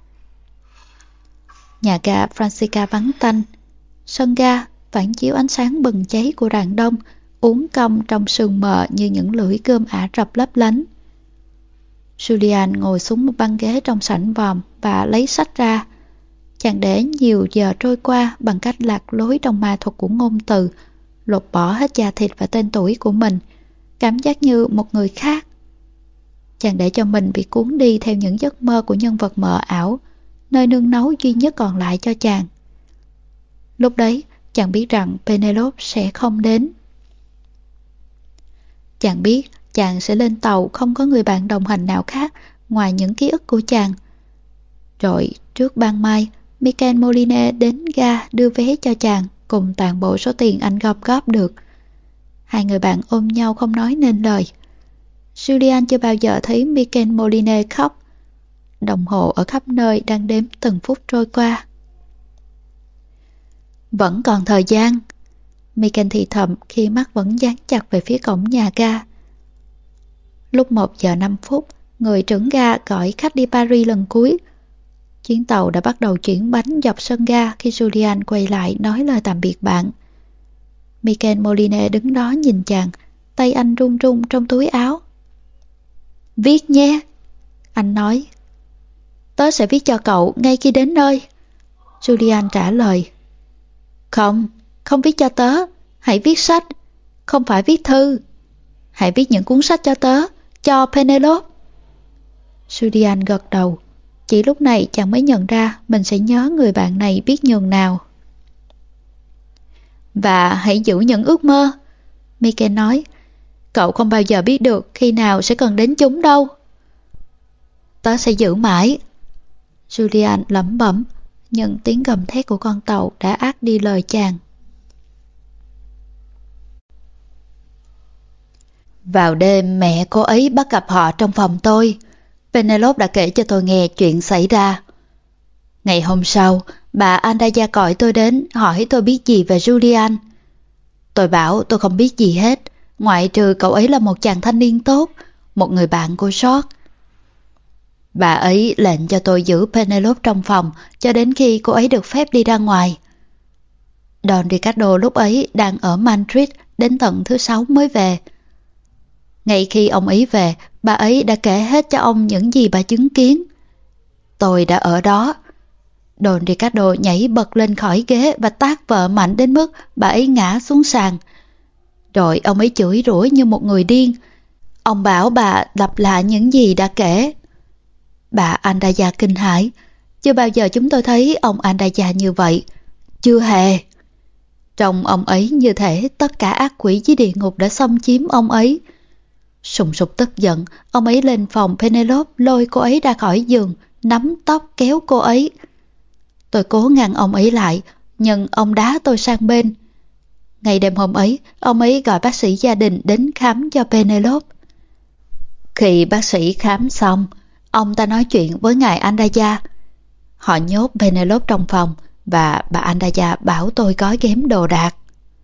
Nhà ga Francesca vắng tanh. Sân ga phản chiếu ánh sáng bừng cháy của rạng đông, uốn cong trong sương mờ như những lưỡi gươm Ả Rập lấp lánh. Julian ngồi xuống một băng ghế trong sảnh vòm và lấy sách ra. Chàng để nhiều giờ trôi qua bằng cách lạc lối trong ma thuật của ngôn từ, lột bỏ hết da thịt và tên tuổi của mình, cảm giác như một người khác. Chàng để cho mình bị cuốn đi theo những giấc mơ của nhân vật mờ ảo, nơi nương náu duy nhất còn lại cho chàng. Lúc đấy, chàng biết rằng Penelope sẽ không đến. Chàng biết chàng sẽ lên tàu không có người bạn đồng hành nào khác ngoài những ký ức của chàng. Rồi trước ban mai, Michael Moline đến ga đưa vé cho chàng cùng toàn bộ số tiền anh gom góp được. Hai người bạn ôm nhau không nói nên lời. Julian chưa bao giờ thấy Michael Moline khóc. Đồng hồ ở khắp nơi đang đếm từng phút trôi qua. Vẫn còn thời gian, Michael thì thầm khi mắt vẫn dán chặt về phía cổng nhà ga. Lúc một giờ năm phút, người trưởng ga gọi khách đi Paris lần cuối. Chuyến tàu đã bắt đầu chuyển bánh dọc sân ga khi Julian quay lại nói lời tạm biệt bạn. Michael Moline đứng đó nhìn chàng, tay anh run run trong túi áo. Viết nhé, anh nói. Tớ sẽ viết cho cậu ngay khi đến nơi. Julian trả lời. Không, không viết cho tớ, hãy viết sách, không phải viết thư. Hãy viết những cuốn sách cho tớ, cho Penelope. Julian gật đầu. Chỉ lúc này chàng mới nhận ra mình sẽ nhớ người bạn này biết nhường nào. Và hãy giữ những ước mơ, Michael nói. Cậu không bao giờ biết được khi nào sẽ cần đến chúng đâu. Tớ sẽ giữ mãi, Julian lẩm bẩm, nhưng tiếng gầm thét của con tàu đã át đi lời chàng. Vào đêm mẹ cô ấy bắt gặp họ trong phòng tôi. Penelope đã kể cho tôi nghe chuyện xảy ra. Ngày hôm sau, bà Andaya gọi tôi đến hỏi tôi biết gì về Julian. Tôi bảo tôi không biết gì hết, ngoại trừ cậu ấy là một chàng thanh niên tốt, một người bạn của George. Bà ấy lệnh cho tôi giữ Penelope trong phòng cho đến khi cô ấy được phép đi ra ngoài. Don Ricardo lúc ấy đang ở Madrid đến tận thứ sáu mới về. Ngay khi ông ấy về, bà ấy đã kể hết cho ông những gì bà chứng kiến. Tôi đã ở đó. Don Ricardo nhảy bật lên khỏi ghế và tát vợ mạnh đến mức bà ấy ngã xuống sàn. Rồi ông ấy chửi rủa như một người điên. Ông bảo bà lặp lại những gì đã kể. Bà Andaya kinh hãi. Chưa bao giờ chúng tôi thấy ông Andaya như vậy. Chưa hề. Trông ông ấy như thể tất cả ác quỷ dưới địa ngục đã xâm chiếm ông ấy. Sùng sục tức giận, ông ấy lên phòng Penelope lôi cô ấy ra khỏi giường, nắm tóc kéo cô ấy. Tôi cố ngăn ông ấy lại, nhưng ông đá tôi sang bên. Ngày đêm hôm ấy, ông ấy gọi bác sĩ gia đình đến khám cho Penelope. Khi bác sĩ khám xong, ông ta nói chuyện với ngài Andaya. Họ nhốt Penelope trong phòng và bà Andaya bảo tôi gói ghém đồ đạc.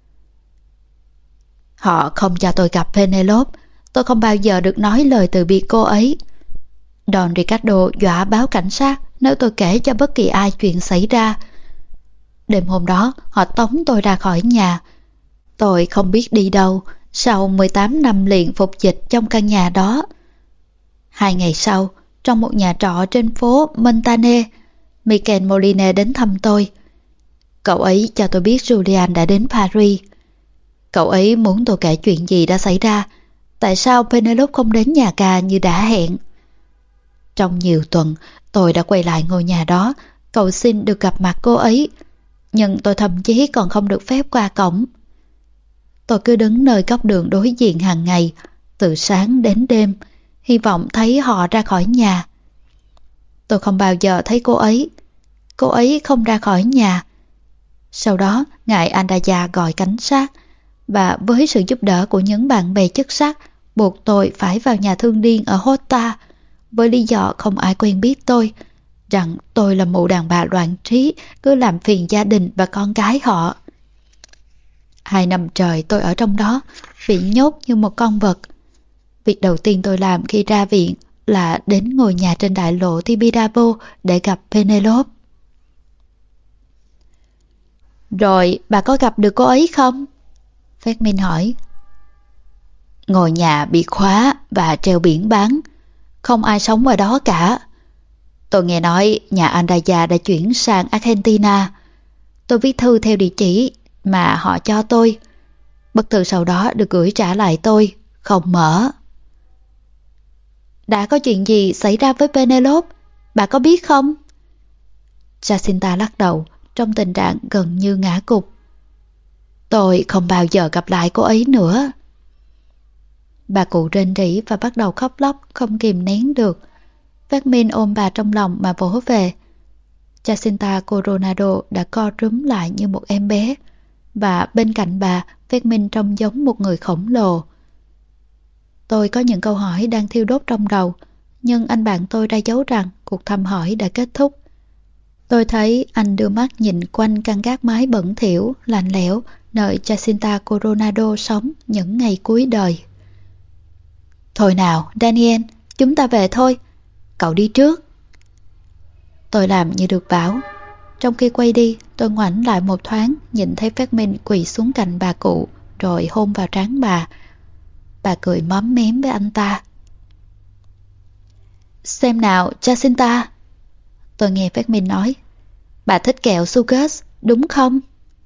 Họ không cho tôi gặp Penelope. Tôi không bao giờ được nói lời từ biệt cô ấy. Don Ricardo dọa báo cảnh sát nếu tôi kể cho bất kỳ ai chuyện xảy ra. Đêm hôm đó, họ tống tôi ra khỏi nhà. Tôi không biết đi đâu sau mười tám năm liền phục dịch trong căn nhà đó. Hai ngày sau, trong một nhà trọ trên phố Montane, Michael Moline đến thăm tôi. Cậu ấy cho tôi biết Julian đã đến Paris. Cậu ấy muốn tôi kể chuyện gì đã xảy ra, tại sao Penelope không đến nhà ga như đã hẹn. Trong nhiều tuần, tôi đã quay lại ngôi nhà đó, cầu xin được gặp mặt cô ấy, nhưng tôi thậm chí còn không được phép qua cổng. Tôi cứ đứng nơi góc đường đối diện hàng ngày, từ sáng đến đêm, hy vọng thấy họ ra khỏi nhà. Tôi không bao giờ thấy cô ấy. Cô ấy không ra khỏi nhà. Sau đó, ngài Andaya gọi cảnh sát, và với sự giúp đỡ của những bạn bè chức sắc, buộc tôi phải vào nhà thương điên ở Horta, với lý do không ai quen biết tôi, rằng tôi là mụ đàn bà loạn trí, cứ làm phiền gia đình và con cái họ. Hai năm trời tôi ở trong đó, bị nhốt như một con vật. Việc đầu tiên tôi làm khi ra viện là đến ngôi nhà trên đại lộ Tibidabo để gặp Penelope. Rồi bà có gặp được cô ấy không? Fermin hỏi. Ngôi nhà bị khóa và treo biển bán. Không ai sống ở đó cả. Tôi nghe nói nhà Andaya đã chuyển sang Argentina. Tôi viết thư theo địa chỉ mà họ cho tôi. Bức thư sau đó được gửi trả lại tôi, không mở. Đã có chuyện gì xảy ra với Penelope? Bà có biết không? Jacinta lắc đầu, trong tình trạng gần như ngã gục. Tôi không bao giờ gặp lại cô ấy nữa. Bà cụ rên rỉ và bắt đầu khóc lóc không kìm nén được. Phát Minh ôm bà trong lòng mà vỗ về. Jacinta Coronado đã co rúm lại như một em bé, và bên cạnh bà, Phát Minh trông giống một người khổng lồ. Tôi có những câu hỏi đang thiêu đốt trong đầu, nhưng anh bạn tôi đã giấu rằng cuộc thăm hỏi đã kết thúc. Tôi thấy anh đưa mắt nhìn quanh căn gác mái bẩn thỉu, lạnh lẽo, nơi Jacinta Coronado sống những ngày cuối đời. Thôi nào, Daniel, chúng ta về thôi. Cậu đi trước. Tôi làm như được bảo. Trong khi quay đi, tôi ngoảnh lại một thoáng, nhìn thấy Phát Minh quỳ xuống cạnh bà cụ, rồi hôn vào trán bà. Bà cười móm mém với anh ta. Xem nào, Jacinta. Tôi nghe Phát Minh nói. Bà thích kẹo Sugus, đúng không?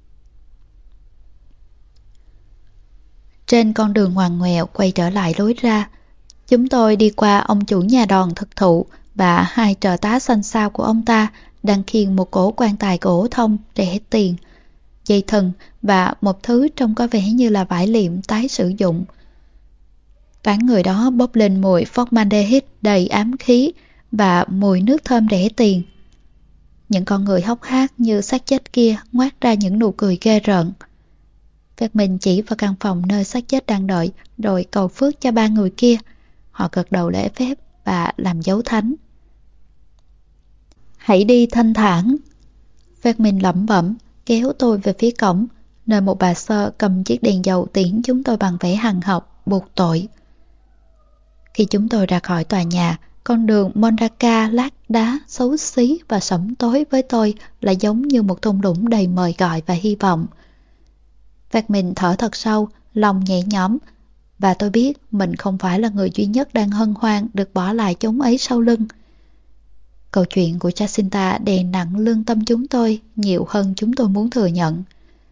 Trên con đường ngoằn ngoèo quay trở lại lối ra, chúng tôi đi qua ông chủ nhà đòn thực thụ và hai trợ tá xanh xao của ông ta đang khiêng một cỗ quan tài gỗ thông rẻ tiền, dây thừng và một thứ trông có vẻ như là vải liệm tái sử dụng. Toán người đó bốc lên mùi formaldehyde đầy ám khí và mùi nước thơm rẻ tiền. Những con người hốc hác như xác chết kia ngoác ra những nụ cười ghê rợn. Phát Minh chỉ vào căn phòng nơi xác chết đang đợi, rồi cầu phước cho ba người kia. Họ gật đầu lễ phép và làm dấu thánh. Hãy đi thanh thản. Phát Minh lẩm bẩm, kéo tôi về phía cổng, nơi một bà sơ cầm chiếc đèn dầu tiễn chúng tôi bằng vẻ hằn học, buộc tội. Khi chúng tôi ra khỏi tòa nhà, con đường Monraca lát đá, xấu xí và sẫm tối với tôi là giống như một thung lũng đầy mời gọi và hy vọng. Phát Minh thở thật sâu, lòng nhẹ nhõm, và tôi biết mình không phải là người duy nhất đang hân hoan được bỏ lại chốn ấy sau lưng. Câu chuyện của Jacinta đè nặng lương tâm chúng tôi nhiều hơn chúng tôi muốn thừa nhận.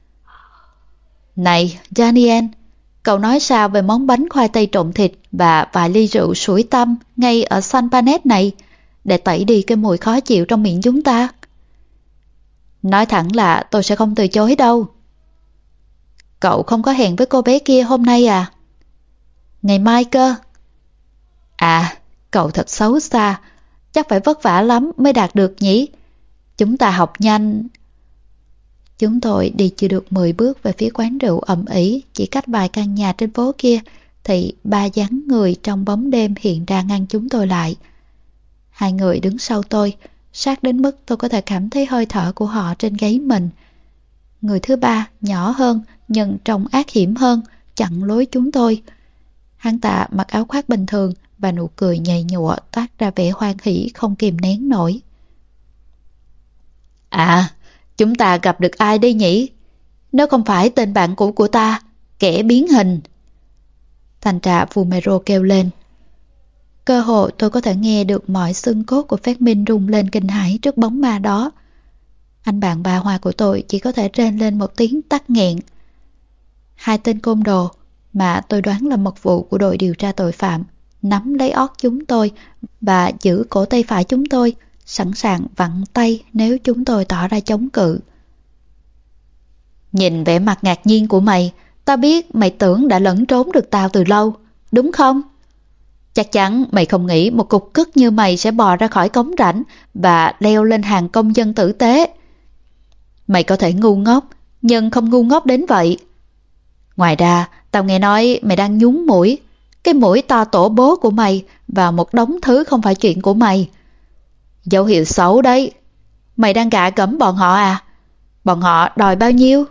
Này, Daniel, cậu nói sao về món bánh khoai tây trộn thịt và vài ly rượu sủi tăm ngay ở San Panet này, để tẩy đi cái mùi khó chịu trong miệng chúng ta? Nói thẳng là tôi sẽ không từ chối đâu. Cậu không có hẹn với cô bé kia hôm nay à? Ngày mai cơ. À, cậu thật xấu xa. Chắc phải vất vả lắm mới đạt được nhỉ? Chúng ta học nhanh. Chúng tôi đi chưa được mười bước về phía quán rượu ầm ĩ, chỉ cách vài căn nhà trên phố kia, thì ba dáng người trong bóng đêm hiện ra ngăn chúng tôi lại. Hai người đứng sau tôi, sát đến mức tôi có thể cảm thấy hơi thở của họ trên gáy mình. Người thứ ba, nhỏ hơn nhưng trông ác hiểm hơn, chặn lối chúng tôi. Hắn ta mặc áo khoác bình thường và nụ cười nhầy nhụa toát ra vẻ hoan hỉ không kìm nén nổi. À, chúng ta gặp được ai đây nhỉ? Nếu không phải tên bạn cũ của ta, kẻ biến hình. Thanh tra Fumero kêu lên. Cơ hội tôi có thể nghe được mọi xương cốt của Phát Minh rung lên kinh hãi trước bóng ma đó. Anh bạn bà Hoa của tôi chỉ có thể rên lên một tiếng tắc nghẹn. Hai tên côn đồ, mà tôi đoán là mật vụ của đội điều tra tội phạm, nắm lấy ót chúng tôi và giữ cổ tay phải chúng tôi, sẵn sàng vặn tay nếu chúng tôi tỏ ra chống cự. Nhìn vẻ mặt ngạc nhiên của mày, ta biết mày tưởng đã lẫn trốn được tao từ lâu, đúng không? Chắc chắn mày không nghĩ một cục cứt như mày sẽ bò ra khỏi cống rãnh và leo lên hàng công dân tử tế. Mày có thể ngu ngốc, nhưng không ngu ngốc đến vậy. Ngoài ra, tao nghe nói mày đang nhúng mũi, cái mũi to tổ bố của mày và một đống thứ không phải chuyện của mày. Dấu hiệu xấu đấy. Mày đang gạ gẫm bọn họ à? Bọn họ đòi bao nhiêu?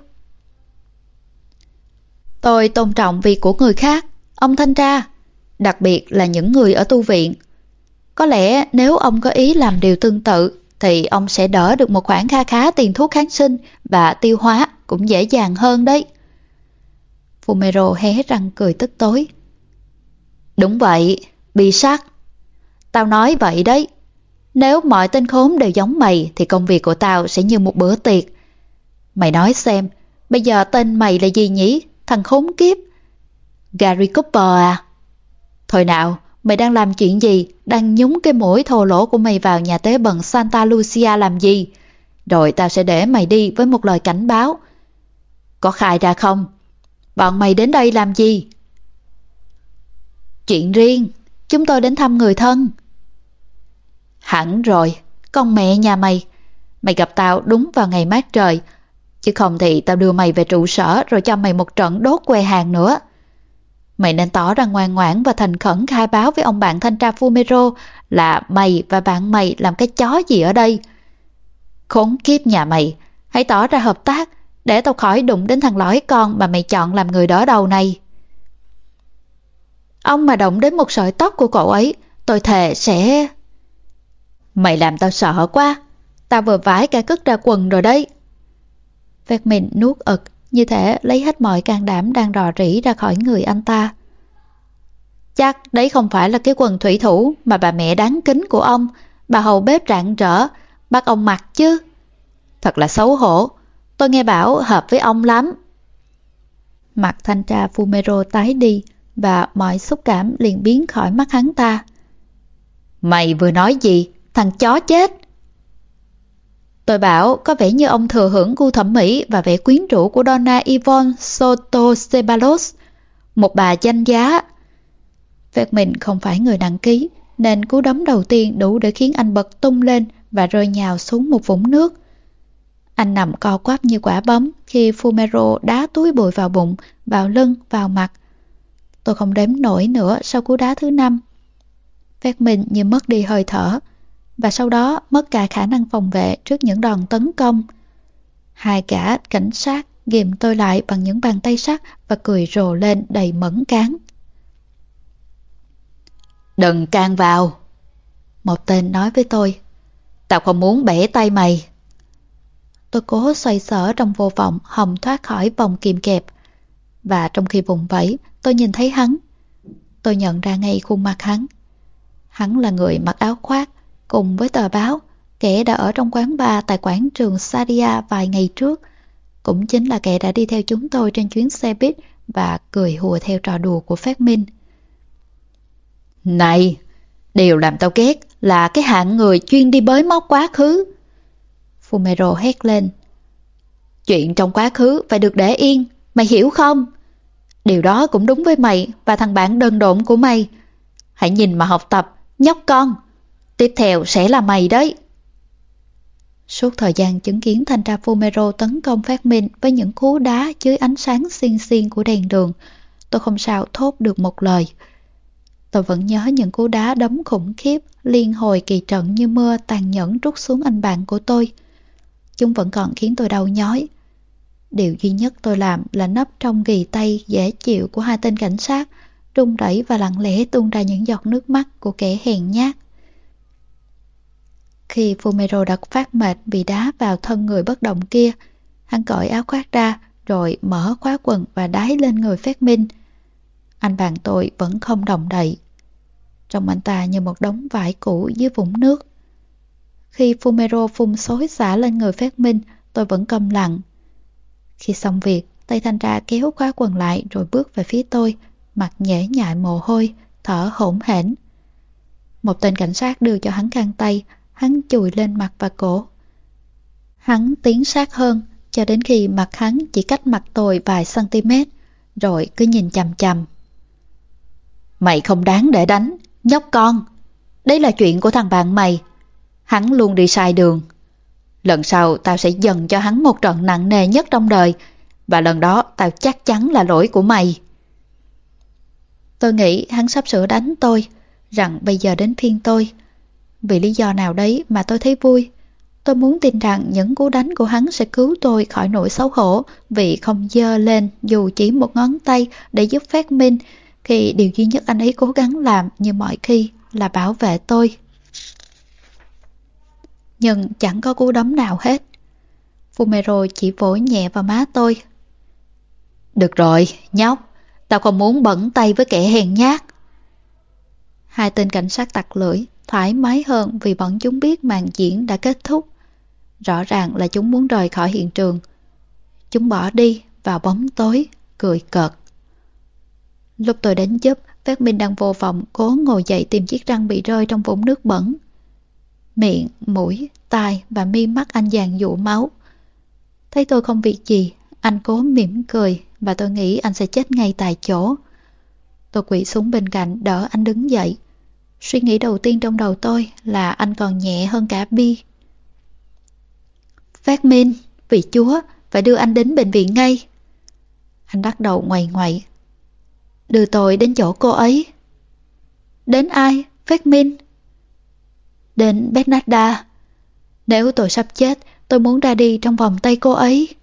Tôi tôn trọng việc của người khác, ông thanh tra, đặc biệt là những người ở tu viện. Có lẽ nếu ông có ý làm điều tương tự, thì ông sẽ đỡ được một khoản kha khá tiền thuốc kháng sinh và tiêu hóa cũng dễ dàng hơn đấy. Fumero hé răng cười tức tối. Đúng vậy, bi sát. Tao nói vậy đấy. Nếu mọi tên khốn đều giống mày thì công việc của tao sẽ như một bữa tiệc. Mày nói xem, bây giờ tên mày là gì nhỉ? Thằng khốn kiếp. Gary Cooper à? Thôi nào, mày đang làm chuyện gì? Đang nhúng cái mũi thô lỗ của mày vào nhà tế bần Santa Lucia làm gì? Rồi tao sẽ để mày đi với một lời cảnh báo. Có khai ra không? Bọn mày đến đây làm gì? Chuyện riêng, chúng tôi đến thăm người thân. Hẳn rồi, con mẹ nhà mày. Mày gặp tao đúng vào ngày mát trời, chứ không thì tao đưa mày về trụ sở rồi cho mày một trận đốt que hàng nữa. Mày nên tỏ ra ngoan ngoãn và thành khẩn khai báo với ông bạn thanh tra Fumero là mày và bạn mày làm cái chó gì ở đây. Khốn kiếp nhà mày, hãy tỏ ra hợp tác để tao khỏi đụng đến thằng lõi con mà mày chọn làm người đỡ đầu này. Ông mà động đến một sợi tóc của cậu ấy, tôi thề sẽ... Mày làm tao sợ quá, tao vừa vải cả cất ra quần rồi đấy. Vermin nuốt ực, như thể lấy hết mọi can đảm đang rò rỉ ra khỏi người anh ta. Chắc đấy không phải là cái quần thủy thủ mà bà mẹ đáng kính của ông, bà hầu bếp rạng rỡ, bắt ông mặc chứ. Thật là xấu hổ, tôi nghe bảo hợp với ông lắm. Mặt thanh tra Fumero tái đi và mọi xúc cảm liền biến khỏi mắt hắn ta. Mày vừa nói gì, thằng chó chết? Tôi bảo có vẻ như ông thừa hưởng gu thẩm mỹ và vẻ quyến rũ của Donna Yvonne Soto Ceballos, một bà danh giá. Vermin không phải người nặng ký, nên cú đấm đầu tiên đủ để khiến anh bật tung lên và rơi nhào xuống một vũng nước. Anh nằm co quắp như quả bóng khi Fumero đá túi bụi vào bụng, vào lưng, vào mặt. Tôi không đếm nổi nữa sau cú đá thứ năm. Vermin như mất đi hơi thở, và sau đó mất cả khả năng phòng vệ trước những đòn tấn công. Hai gã cảnh sát ghìm tôi lại bằng những bàn tay sắt và cười rồ lên đầy mẫn cán. Đừng can vào, một tên nói với tôi. Tao không muốn bẻ tay mày. Tôi cố xoay sở trong vô vọng hòng thoát khỏi vòng kìm kẹp, và trong khi vùng vẫy tôi nhìn thấy hắn. Tôi nhận ra ngay khuôn mặt hắn. Hắn là người mặc áo khoác cùng với tờ báo, kẻ đã ở trong quán bar tại quảng trường Sadia vài ngày trước, cũng chính là kẻ đã đi theo chúng tôi trên chuyến xe buýt và cười hùa theo trò đùa của Phát-Minh. Này, điều làm tao ghét là cái hạng người chuyên đi bới móc quá khứ. Fumero hét lên. Chuyện trong quá khứ phải được để yên, mày hiểu không? Điều đó cũng đúng với mày và thằng bạn đần độn của mày. Hãy nhìn mà học tập, nhóc con. Tiếp theo sẽ là mày đấy. Suốt thời gian chứng kiến thanh tra Fumero tấn công Phát-Minh với những cú đá dưới ánh sáng xiên xiên của đèn đường, tôi không sao thốt được một lời. Tôi vẫn nhớ những cú đá đấm khủng khiếp, liên hồi kỳ trận như mưa tàn nhẫn trút xuống anh bạn của tôi. Chúng vẫn còn khiến tôi đau nhói. Điều duy nhất tôi làm là nấp trong ghì tay dễ chịu của hai tên cảnh sát, run rẩy và lặng lẽ tuôn ra những giọt nước mắt của kẻ hèn nhát. Khi Fumero đã phát mệt vì đá vào thân người bất động kia, hắn cởi áo khoác ra rồi mở khóa quần và đái lên người Phát-Minh. Anh bạn tôi vẫn không động đậy. Trông anh ta như một đống vải cũ dưới vũng nước. Khi Fumero phun xối xả lên người Phát-Minh, tôi vẫn câm lặng. Khi xong việc, tay thanh tra kéo khóa quần lại rồi bước về phía tôi, mặt nhễ nhại mồ hôi, thở hổn hển. Một tên cảnh sát đưa cho hắn khăn tay, hắn chùi lên mặt và cổ. Hắn tiến sát hơn, cho đến khi mặt hắn chỉ cách mặt tôi vài cm, rồi cứ nhìn chằm chằm. Mày không đáng để đánh, nhóc con. Đấy là chuyện của thằng bạn mày. Hắn luôn đi sai đường. Lần sau tao sẽ dần cho hắn một trận nặng nề nhất trong đời, và lần đó tao chắc chắn là lỗi của mày. Tôi nghĩ hắn sắp sửa đánh tôi, rằng bây giờ đến phiên tôi. Vì lý do nào đấy mà tôi thấy vui. Tôi muốn tin rằng những cú đánh của hắn sẽ cứu tôi khỏi nỗi xấu hổ vì không giơ lên dù chỉ một ngón tay để giúp Phát-Minh, khi điều duy nhất anh ấy cố gắng làm như mọi khi là bảo vệ tôi. Nhưng chẳng có cú đấm nào hết. Fumero chỉ vỗ nhẹ vào má tôi. Được rồi, nhóc, tao không muốn bẩn tay với kẻ hèn nhát. Hai tên cảnh sát tặc lưỡi, thoải mái hơn vì bọn chúng biết màn diễn đã kết thúc. Rõ ràng là chúng muốn rời khỏi hiện trường. Chúng bỏ đi vào bóng tối, cười cợt. Lúc tôi đến giúp, Phát-Minh đang vô vọng cố ngồi dậy tìm chiếc răng bị rơi trong vũng nước bẩn. Miệng, mũi, tai và mi mắt anh dàn dụ máu. Thấy tôi không việc gì, anh cố mỉm cười và tôi nghĩ anh sẽ chết ngay tại chỗ. Tôi quỵ xuống bên cạnh đỡ anh đứng dậy. Suy nghĩ đầu tiên trong đầu tôi là anh còn nhẹ hơn cả Bi. Phát Minh, vì Chúa, phải đưa anh đến bệnh viện ngay. Anh bắt đầu ngoầy ngoậy. Đưa tôi đến chỗ cô ấy. Đến ai, Phát Minh? Đến Bernarda. Nếu tôi sắp chết, tôi muốn ra đi trong vòng tay cô ấy.